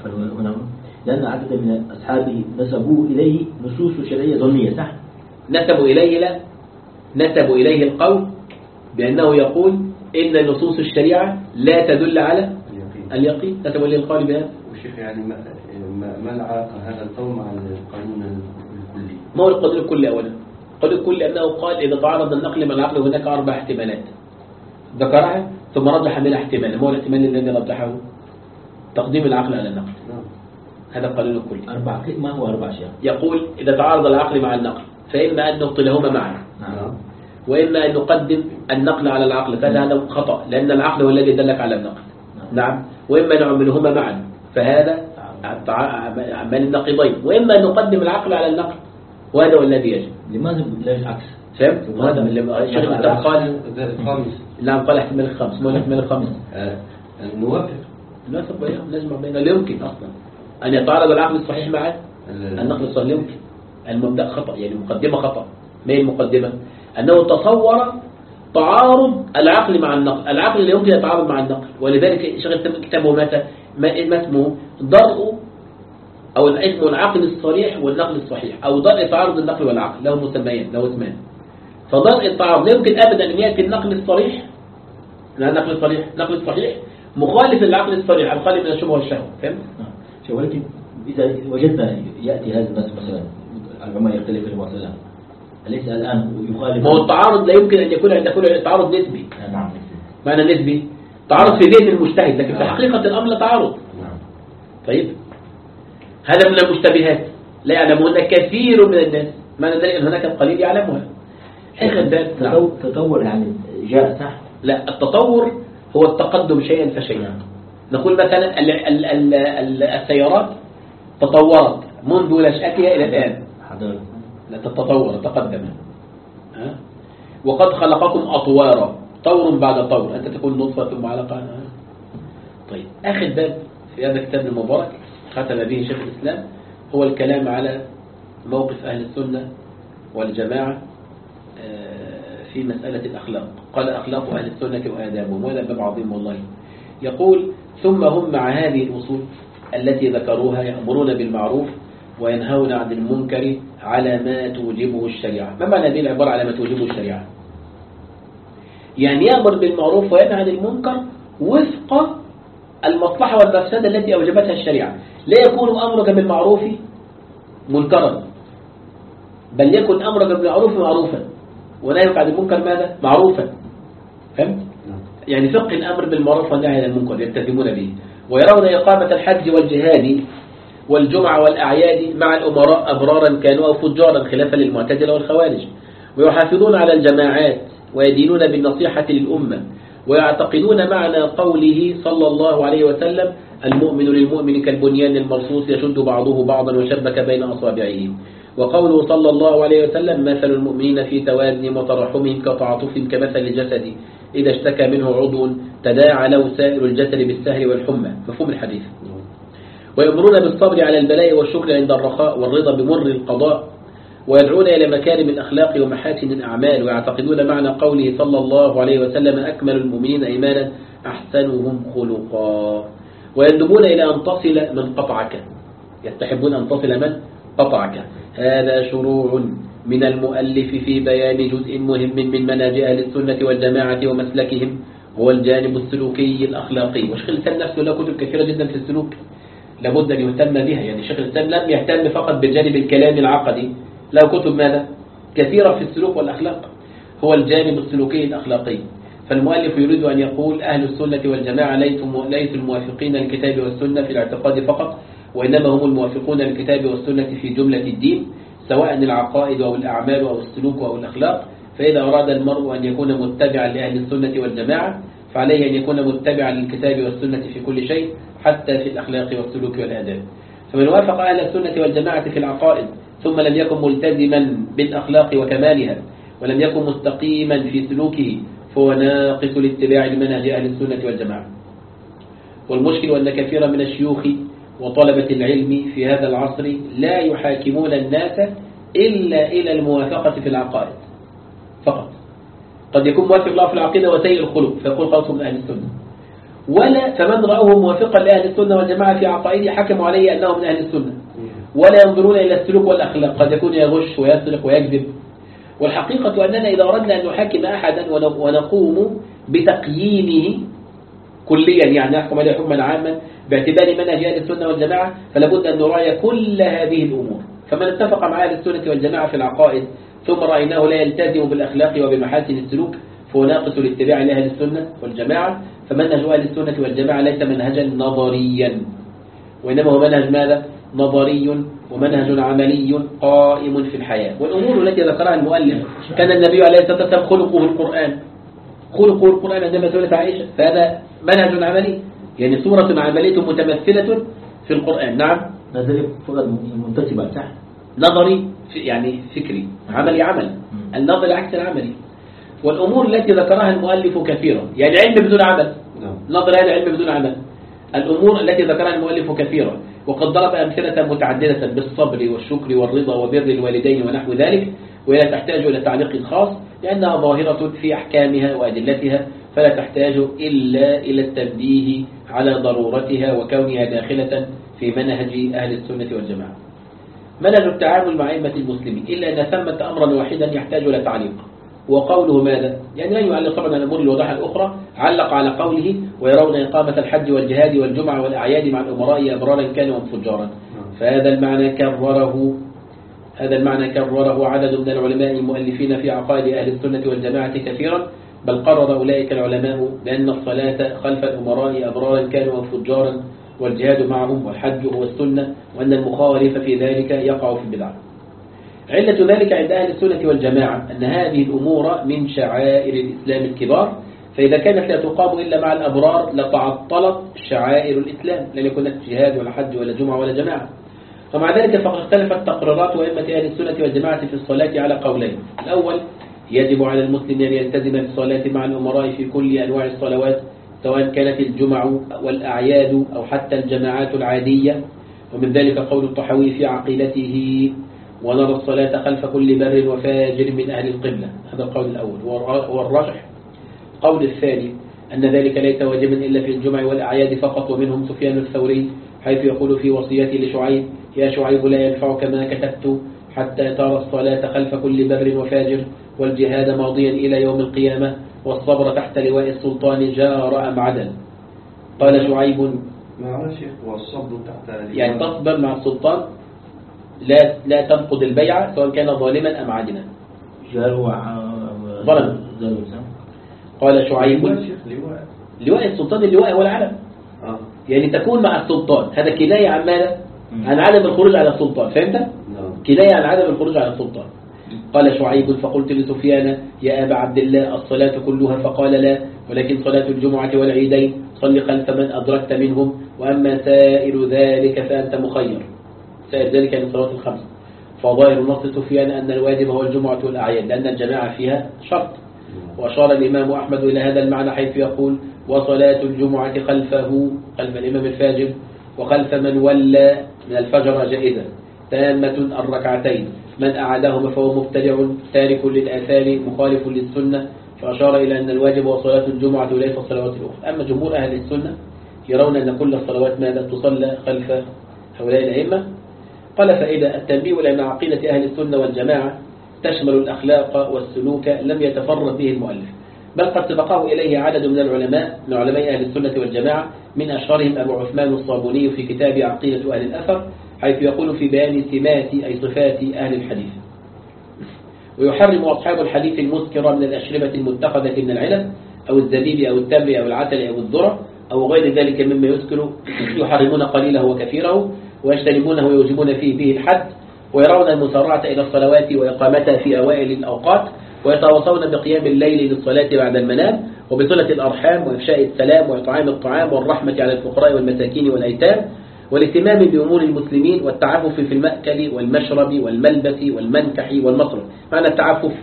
لأن عدد من أصحابه نسبوا إليه نصوص شرعية ظنية، صح؟ نسبوا إليه لا نسبوا إليه القول بأنه يقول إن نصوص الشريعة لا تدل على اليقين، نسبوا إليه القول بهذا. وشيخ يعني ما ما العلاقة هذا القول مع القانون الكلي؟ ما هو القانون الكلي أولا؟ القانون الكلي أنه قال إذا تعارض النقل مع العقل هناك أربع احتمالات ذكرها ثم رجح منها احتمال. ما هو الاحتمال الذي رجحه؟ تقديم العقل على النقل. هذا القانون الكلي. أربع ما هو أربع شيء؟ يقول إذا تعارض العقل مع النقل فإما أن نبطلهما معا، نعم. وإما أن نقدم النقل على العقل، فهذا هذا خطأ لأن العقل هو الذي دلك على النقل. نعم, نعم. وإما نعملهما معا فهذا أعمال النقيضين، وإما أن نقدم العقل على النقل وهذا هو الذي يجب. لماذا لا العكس؟ فهمت؟ وهذا اللي شيخ قال الخامس. نعم قال احتمال الخامس. ما هو الاحتمال الخامس؟ نوافق نوافق بينهم، نجمع بينهم. لا يمكن أصلا أن يتعارض العقل الصحيح مع النقل الصحيح، لا يمكن. المبدأ خطأ، يعني المقدمة خطأ. ما هي المقدمة؟ أنه تصور تعارض العقل مع النقل، العقل لا يمكن يتعارض مع النقل، ولذلك شغل كتابه متى ما اسمه درء أو اسمه العقل الصريح والنقل الصحيح، أو درء تعارض النقل والعقل، له مسميان له اسمان. فدرء التعارض لا يمكن أبدا أن يأتي النقل الصريح، النقل الصريح النقل الصحيح مخالف للعقل الصريح الخالي من الشبهة والشهوة. فهمت؟ ولكن إذا وجدنا يأتي هذا النص مثلا العلماء يختلف في المعتزلة، أليس الآن يخالف؟ ما هو التعارض لا يمكن أن يكون أن يكون تعارض نسبي. نعم. معنى نسبي تعارض في ذهن المجتهد، لكن في حقيقة الأمر تعارض. نعم. طيب هذا من المشتبهات لا يعلمون كثير من الناس، معنى ذلك أن هناك القليل يعلمها. آخر باب تطور يعني جاء صح؟ لا، التطور هو التقدم شيئا فشيئا. نقول مثلا ال ال ال ال السيارات تطورت منذ نشأتها إلى الآن. لا تتطور تقدم. ها؟ وقد خلقكم أطوارا، طور بعد طور، أنت تكون نطفة ثم علقة. طيب آخر باب في هذا الكتاب المبارك ختم به شيخ الإسلام هو الكلام على موقف أهل السنة والجماعة في مسألة الأخلاق. قال أخلاق أهل السنة وآدابهم، وهذا باب عظيم والله. يقول ثم هم مع هذه الأصول التي ذكروها يأمرون بالمعروف وينهون عن المنكر على ما توجبه الشريعة. ما معنى هذه العبارة على ما توجبه الشريعة؟ يعني يأمر بالمعروف وينهى عن المنكر وفق المصلحة والمفسدة التي أوجبتها الشريعة. لا يكون أمرك بالمعروف منكرا، بل يكن أمرك بالمعروف معروفا ونهيك عن المنكر ماذا؟ معروفا. فهمت؟ يعني فقه الأمر بالمعروف والنهي عن المنكر يلتزمون به، ويرون إقامة الحج والجهاد والجمعة والأعياد مع الأمراء أبرارا كانوا أو فجارا خلافا للمعتزلة والخوارج، ويحافظون على الجماعات ويدينون بالنصيحة للأمة، ويعتقدون معنى قوله صلى الله عليه وسلم المؤمن للمؤمن كالبنيان المرصوص يشد بعضه بعضا وشبك بين أصابعه، وقوله صلى الله عليه وسلم مثل المؤمنين في توازنهم وترحمهم كتعاطفهم كمثل الجسد إذا اشتكى منه عضو تداعى له سائر الجسد بالسهر والحمى. مفهوم الحديث. ويأمرون بالصبر على البلاء والشكر عند الرخاء والرضا بمر القضاء، ويدعون إلى مكارم الأخلاق ومحاسن الأعمال، ويعتقدون معنى قوله صلى الله عليه وسلم أكمل المؤمنين إيمانا أحسنهم خلقا، ويندبون إلى أن تصل من قطعك، يستحبون أن تصل من قطعك. هذا شروع من المؤلف في بيان جزء مهم من منهج أهل السنة والجماعة ومسلكهم، هو الجانب السلوكي الأخلاقي. وشيخ الإسلام نفسه له كتب كثيرة جدا في السلوك لابد أن يهتم بها. يعني شيخ الإسلام لم يهتم فقط بالجانب الكلامي العقدي، له كتب ماذا؟ كثيرة في السلوك والأخلاق، هو الجانب السلوكي الأخلاقي. فالمؤلف يريد أن يقول أهل السنة والجماعة ليسوا ليسوا الموافقين للكتاب والسنة في الاعتقاد فقط، وإنما هم الموافقون للكتاب والسنة في جملة الدين، سواء العقائد أو الأعمال أو السلوك أو الأخلاق. فإذا أراد المرء أن يكون متبعا لأهل السنة والجماعة فعليه أن يكون متبعا للكتاب والسنة في كل شيء، حتى في الأخلاق والسلوك والآداب. فمن وافق أهل السنة والجماعة في العقائد ثم لم يكن ملتزما بالأخلاق وكمالها ولم يكن مستقيما في سلوكه فهو ناقص الاتباع لمنهج أهل السنة والجماعة. والمشكل أن كثيرا من الشيوخ وطلبة العلم في هذا العصر لا يحاكمون الناس إلا إلى الموافقة في العقائد فقط. قد يكون موافق له في العقيدة وسيء الخلق فيقول خلاص من أهل السنة، ولا فمن رأوه موافقا لأهل السنة والجماعة في عقائده حكموا عليه أنه من أهل السنة، ولا ينظرون إلى السلوك والأخلاق، قد يكون يغش ويسرق ويكذب. والحقيقة أننا إذا أردنا أن نحكم أحدا ونقوم بتقييمه كليا، يعني نحكم عليه حكما عاما باعتبار منهج أهل السنة والجماعة، فلا بد أن نراعي كل هذه الأمور. فمن اتفق مع أهل السنة والجماعة في العقائد ثم رأيناه لا يلتزم بالأخلاق وبمحاسن السلوك فهو ناقص الاتباع لأهل السنة والجماعة. فمنهج أهل السنة والجماعة ليس منهجا نظريا، وإنما هو منهج ماذا؟ نظري ومنهج عملي قائم في الحياة. والأمور التي ذكرها المؤلف كان النبي عليه الصلاة والسلام خلقه القرآن، خلقه القرآن عندما سئلت عائشة، فهذا منهج عملي، يعني صورة عملية متمثلة في القرآن. نعم نظري فقط منتسبة صح؟ نظري يعني فكري، عملي عمل، النظري عكس العملي. والأمور التي ذكرها المؤلف كثيرة، يعني علم بدون عمل، نظر هذا علم بدون عمل. الأمور التي ذكرها المؤلف كثيرة، وقد ضرب أمثلة متعددة بالصبر والشكر والرضا وبر الوالدين ونحو ذلك، ولا تحتاج إلى تعليق خاص لأنها ظاهرة في أحكامها وأدلتها، فلا تحتاج إلا إلى التنبيه على ضرورتها وكونها داخلة في منهج أهل السنة والجماعة. منهج التعامل مع أئمة المسلمين، إلا أن ثمة أمرا واحدا يحتاج إلى تعليق، وقوله ماذا؟ يعني لن يعلق طبعا على الأمور الواضحة الأخرى، علق على قوله ويرون إقامة الحج والجهاد والجمعة والأعياد مع الأمراء أبرارا كانوا أم فجارا. فهذا المعنى كرره هذا المعنى كرره عدد من العلماء المؤلفين في عقائد أهل السنة والجماعة كثيرا، بل قرر أولئك العلماء بأن الصلاة خلف الأمراء أبرارا كانوا أم فجارا، والجهاد معهم، والحج هو السنة، وأن المخالف في ذلك يقع في البدعة. علة ذلك عند أهل السنة والجماعة أن هذه الأمور من شعائر الإسلام الكبار، فإذا كانت لا تقام إلا مع الأبرار لتعطلت شعائر الإسلام، لن يكون جهاد ولا حج ولا جمعة ولا جماعة. ومع ذلك فقد اختلفت تقريرات أئمة أهل السنة والجماعة في الصلاة على قولين. الأول يجب على المسلم أن يلتزم بالصلاة مع الأمراء في كل أنواع الصلوات، سواء كانت الجمع والأعياد أو حتى الجماعات العادية، ومن ذلك قول الطحاوي في عقيدته ونرى الصلاة خلف كل بر وفاجر من أهل القبلة. هذا القول الأول. والراجح قول الثاني أن ذلك ليس واجبا إلا في الجمع والأعياد فقط، ومنهم سفيان الثوري حيث يقول في وصيته لشعيب يا شعيب لا ينفعك ما كتبت حتى ترى الصلاة خلف كل بر وفاجر، والجهاد ماضيا إلى يوم القيامة، والصبر تحت لواء السلطان جار أم عدل. قال شعيب معلش والصبر تحت يعني تصبر مع السلطان، لا لا تنقض البيعة سواء كان ظالما أم عادلا. ظلم. قال شعيب لواء لواء السلطان، اللواء هو العلم، آه. يعني تكون مع السلطان، هذا كناية عن ماذا؟ عن عدم الخروج على السلطان، فهمت؟ نعم. كناية عن عدم الخروج على السلطان. قال شعيب فقلت لسفيان يا أبا عبد الله الصلاة كلها؟ فقال لا، ولكن صلاة الجمعة والعيدين صل خلف من أدركت منهم، وأما سائر ذلك فأنت مخير. سائر ذلك من صلاة الخمس. فظاهر نص سفيان أن الواجب هو الجمعة والأعياد لأن الجماعة فيها شرط. وأشار الإمام أحمد إلى هذا المعنى حيث يقول وصلاة الجمعة خلفه، خلف الإمام الفاجر، وخلف من ولى من الفجر جائزة تامة الركعتين، من أعادهما فهو مبتدع تارك للآثار مخالف للسنة. فأشار إلى أن الواجب هو صلاة الجمعة وليس الصلوات الأخرى. أما جمهور أهل السنة يرون أن كل الصلوات ماذا تصلى خلف هؤلاء الأئمة. قال فإذا التنبيه لأن عقيدة أهل السنة والجماعة تشمل الأخلاق والسلوك لم يتفرد به المؤلف، بل قد سبقه إليه عدد من العلماء من علماء أهل السنة والجماعة، من أشهرهم أبو عثمان الصابوني في كتاب عقيدة أهل الأثر، حيث يقول في بيان سمات أي صفات أهل الحديث. ويحرم أصحاب الحديث المسكرة من الأشربة المتخذة من العنب أو الزبيب أو التمر أو العسل أو الذرة أو غير ذلك مما يسكر، يحرمون قليله وكثيره ويجتنبونه ويوجبون فيه به الحد، ويرون المسارعة إلى الصلوات وإقامتها في أوائل الأوقات، ويتواصون بقيام الليل للصلاة بعد المنام، وبصلة الأرحام وإفشاء السلام وإطعام الطعام والرحمة على الفقراء والمساكين والأيتام، والاهتمام بأمور المسلمين والتعفف في المأكل والمشرب والملبس والمنكح والمصرف. معنى التعفف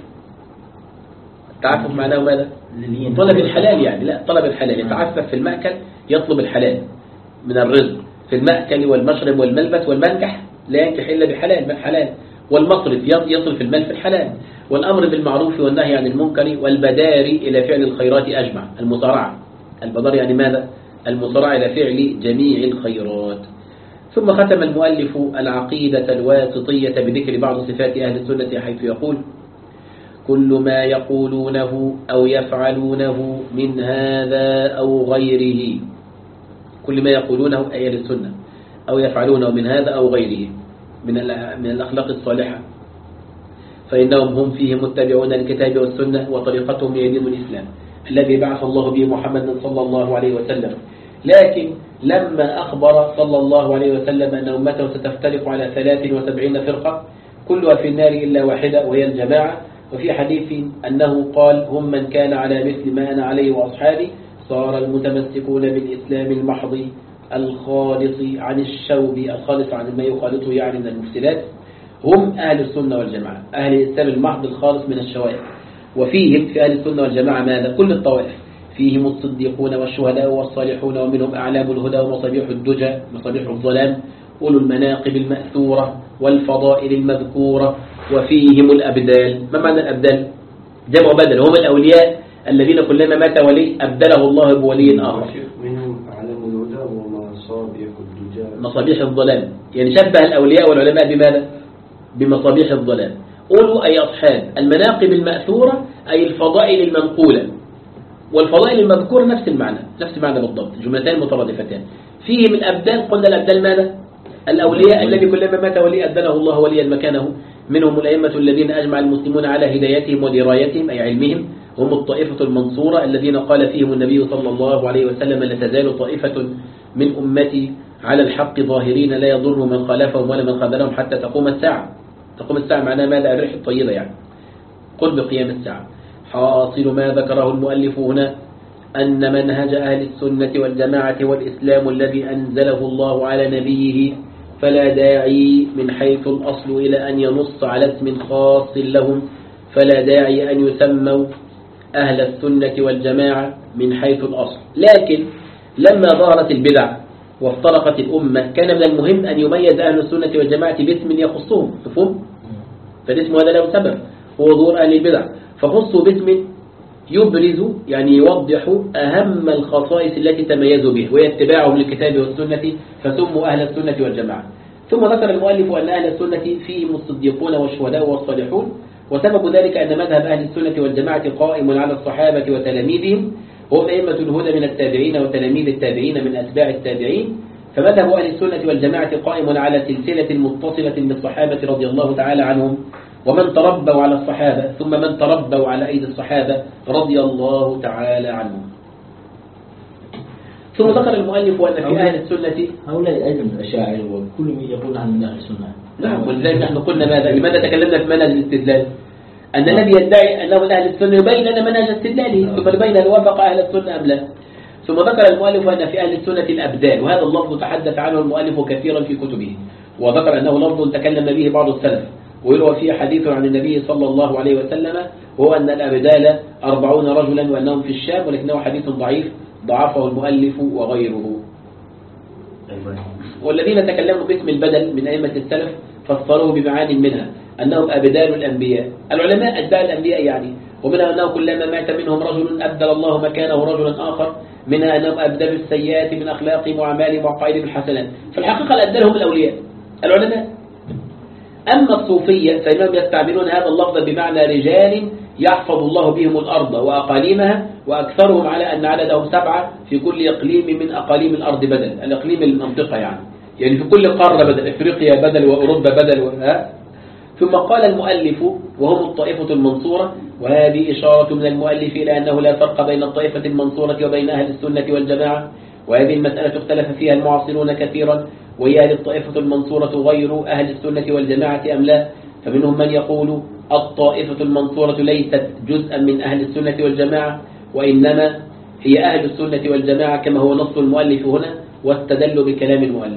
التعفف معناه ماذا؟ طلب الحلال يعني، لا طلب الحلال، يتعفف في المأكل يطلب الحلال من الرزق، في المأكل والمشرب والملبس والمنكح لا ينكح إلا بحلال حلال، والمصرف يصرف المال في الحلال، والأمر بالمعروف والنهي عن المنكر، والبدار إلى فعل الخيرات أجمع، المسارعة. البدار يعني ماذا؟ المسارعة إلى فعل جميع الخيرات. ثم ختم المؤلف العقيدة الواسطية بذكر بعض صفات أهل السنة حيث يقول: كل ما يقولونه أو يفعلونه من هذا أو غيره، كل ما يقولونه أي أهل السنة أو يفعلونه من هذا أو غيره من من الأخلاق الصالحة، فإنهم هم فيه متبعون الكتاب والسنة، وطريقتهم هي دين الإسلام الذي بعث الله به محمد صلى الله عليه وسلم. لكن لما أخبر صلى الله عليه وسلم أن أمته ستفترق على ثلاث وسبعين فرقة كلها في النار إلا واحدة وهي الجماعة، وفي حديث أنه قال: هم من كان على مثل ما أنا عليه وأصحابي، صار المتمسكون بالإسلام المحض الخالص عن الشوب، الخالص عن ما يخالطه يعني من المفسدات، هم أهل السنة والجماعة، أهل الإسلام المحض الخالص من الشوائب. وفيهم في أهل السنة والجماعة ماذا؟ كل الطوائف، فيهم الصديقون والشهداء والصالحون، ومنهم أعلام الهدى ومصابيح الدجى، مصابيح الظلام، أولو المناقب المأثورة والفضائل المذكورة، وفيهم الأبدال. ما معنى الأبدال؟ جمع بدل، هم الأولياء الذين كلما مات ولي أبدله الله بولي آخر. منهم أعلام الهدى ومصابيح الدجى، مصابيح الظلام، يعني شبه الأولياء والعلماء بماذا؟ بمصابيح الظلام. أولو أي أصحاب المناقب المأثورة أي الفضائل المنقولة، والفضائل المذكورة نفس المعنى، نفس المعنى بالضبط، جملتين مترادفتان. فيهم الأبدال، قلنا الأبدال ماذا؟ الأولياء الذي كلما مات ولي أبدله الله وليا مكانه. منهم الأئمة الذين أجمع المسلمون على هدايتهم ودرايتهم أي علمهم، هم الطائفة المنصورة الذين قال فيهم النبي صلى الله عليه وسلم: لا تزال طائفة من أمتي على الحق ظاهرين لا يضر من خالفهم ولا من خذلهم حتى تقوم الساعة. تقوم الساعة معناها ماذا؟ الريح الطيبة يعني، قرب قيام الساعة. حاصل ما ذكره المؤلف هنا أن منهج أهل السنة والجماعة والإسلام الذي أنزله الله على نبيه، فلا داعي من حيث الأصل إلى أن ينص على اسم خاص لهم، فلا داعي أن يسموا أهل السنة والجماعة من حيث الأصل. لكن لما ظهرت البدع وافترقت الأمة كان من المهم أن يميز أهل السنة والجماعة باسم يخصهم، مفهوم؟ فالاسم هذا له سبب، هو ظهور أهل البدع، فخصوا باسم يبرز يعني يوضح أهم الخصائص التي تميزوا به، وهي اتباعهم للكتاب والسنة، فسموا أهل السنة والجماعة. ثم ذكر المؤلف أن أهل السنة فيهم الصديقون والشهداء والصالحون، وسبب ذلك أن مذهب أهل السنة والجماعة قائم على الصحابة وتلاميذهم، وهم أئمة الهدى من التابعين وتلاميذ التابعين من أتباع التابعين. فمذهب أهل السنة والجماعة قائم على سلسلة متصلة بالصحابة رضي الله تعالى عنهم، ومن تربوا على الصحابة ثم من تربوا على أيدي الصحابة رضي الله تعالى عنهم. ثم ذكر المؤلف أن في أهل السنة هؤلاء أيضا الأشاعرة وكل من يقول عن من أهل السنة. نعم، ولذلك نحن قلنا ماذا؟ لماذا تكلمنا في منهج الاستدلال؟ أن الذي يدعي أنه من أهل السنة يبين لنا منهج استدلاله، ثم نبين هل وافق أهل السنة أم لا. ثم ذكر المؤلف أن في أهل السنة الأبدال، وهذا اللفظ تحدث عنه المؤلف كثيرا في كتبه، وذكر أنه لفظ تكلم به بعض السلف، ويروى فيه حديث عن النبي صلى الله عليه وسلم، وهو أن الأبدال أربعون رجلا وأنهم في الشام، ولكنه حديث ضعيف ضعفه المؤلف وغيره. والذين تكلموا باسم البدل من أئمة السلف فسروه بمعان منها أنهم أبدال الأنبياء، العلماء أتباع الأنبياء يعني، ومنها أنه كلما مات منهم رجل أبدل الله مكانه رجلا آخر، منها أنهم أبدلوا السيئات من أخلاقهم وأعمالهم وعقائدهم الحسنات. في الحقيقة الأبدال هم الأولياء العلماء. أما الصوفية فإنهم يستعملون هذا اللفظ بمعنى رجال يحفظ الله بهم الأرض وأقاليمها، وأكثرهم على أن عددهم سبعة في كل إقليم من أقاليم الأرض بدل، الإقليم المنطقة يعني يعني في كل قارة بدل، إفريقيا بدل وأوروبا بدل وها. ثم قال المؤلف وهم الطائفة المنصورة، وهذه إشارة من المؤلف إلى أنه لا فرق بين الطائفة المنصورة وبين أهل السنة والجماعة، وهذه المسألة اختلف فيها المعاصرون كثيرا، وهي هل الطائفة المنصورة غير أهل السنة والجماعة أم لا؟ فمنهم من يقول الطائفة المنصورة ليست جزءا من أهل السنة والجماعة، وإنما هي أهل السنة والجماعة كما هو نص المؤلف هنا، واستدلوا بكلام المؤلف.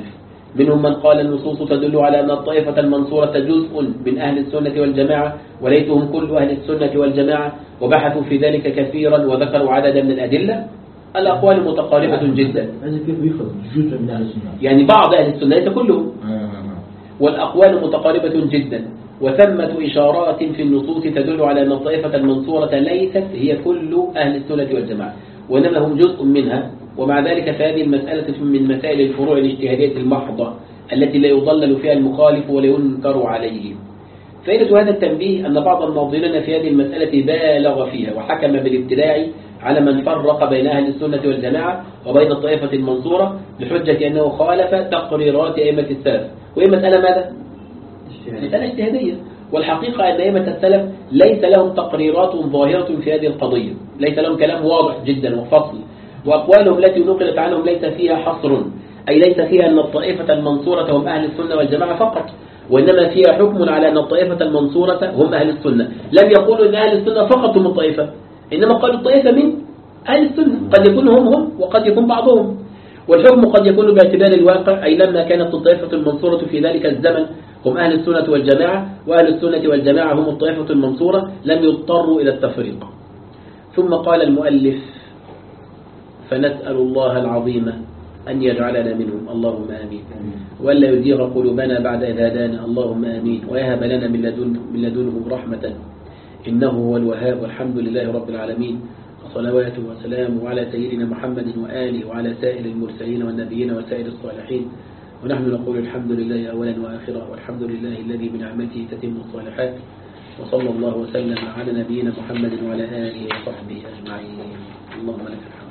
منهم من قال النصوص تدل على أن الطائفة المنصورة جزء من أهل السنة والجماعة وليتهم كل أهل السنة والجماعة، وبحثوا في ذلك كثيرا وذكروا عددا من الأدلة. الأقوال متقاربة جدا. هذا كيف يفرض جزء من أهل السنة؟ يعني بعض أهل السنة ليس كلهم. والأقوال متقاربة جدا، وثمة إشارات في النصوص تدل على أن الطائفة المنصورة ليست هي كل أهل السنة والجماعة، وإنما هم جزء منها. ومع ذلك فهذه المسألة من مسائل الفروع الاجتهادية المحضة التي لا يضلل فيها المخالف ولا ينكر عليه. فائدة هذا التنبيه أن بعض الناظرين في هذه المسألة بالغ فيها وحكم بالابتداع على من فرق بين أهل السنة والجماعة وبين الطائفة المنصورة بحجة أنه خالف تقريرات أئمة السلف. وهي مسألة ماذا؟ مسألة اجتهادية. والحقيقة أن أئمة السلف ليس لهم تقريرات ظاهرة في هذه القضية، ليس لهم كلام واضح جدا وفصل، وأقوالهم التي نقلت عنهم ليس فيها حصر، أي ليس فيها أن الطائفة المنصورة هم أهل السنة والجماعة فقط، وإنما فيها حكم على أن الطائفة المنصورة هم أهل السنة. لم يقولوا أن أهل السنة فقط هم الطائفة، إنما قالوا الطائفة من أهل السنة، قد يكون هم هم وقد يكون بعضهم. والحكم قد يكون باعتبار الواقع، أي لما كانت الطائفة المنصورة في ذلك الزمن هم أهل السنة والجماعة، وأهل السنة والجماعة هم الطائفة المنصورة، لم يضطروا إلى التفريق. ثم قال المؤلف: فنسأل الله العظيم أن يجعلنا منهم، اللهم آمين، وألا يزيغ قلوبنا بعد إذ هدانا، اللهم آمين، ويهب لنا من لدنه, من لدنه رحمة إنه هو الوهاب، والحمد لله رب العالمين، وصلواته وسلامه على سيدنا محمد وآله وعلى سائر المرسلين والنبيين وسائر الصالحين. ونحن نقول الحمد لله أولا وآخرا، والحمد لله الذي بنعمته تتم الصالحات. وصلى الله وسلم على نبينا محمد وعلى آله وصحبه أجمعين. اللهم لك الحمد.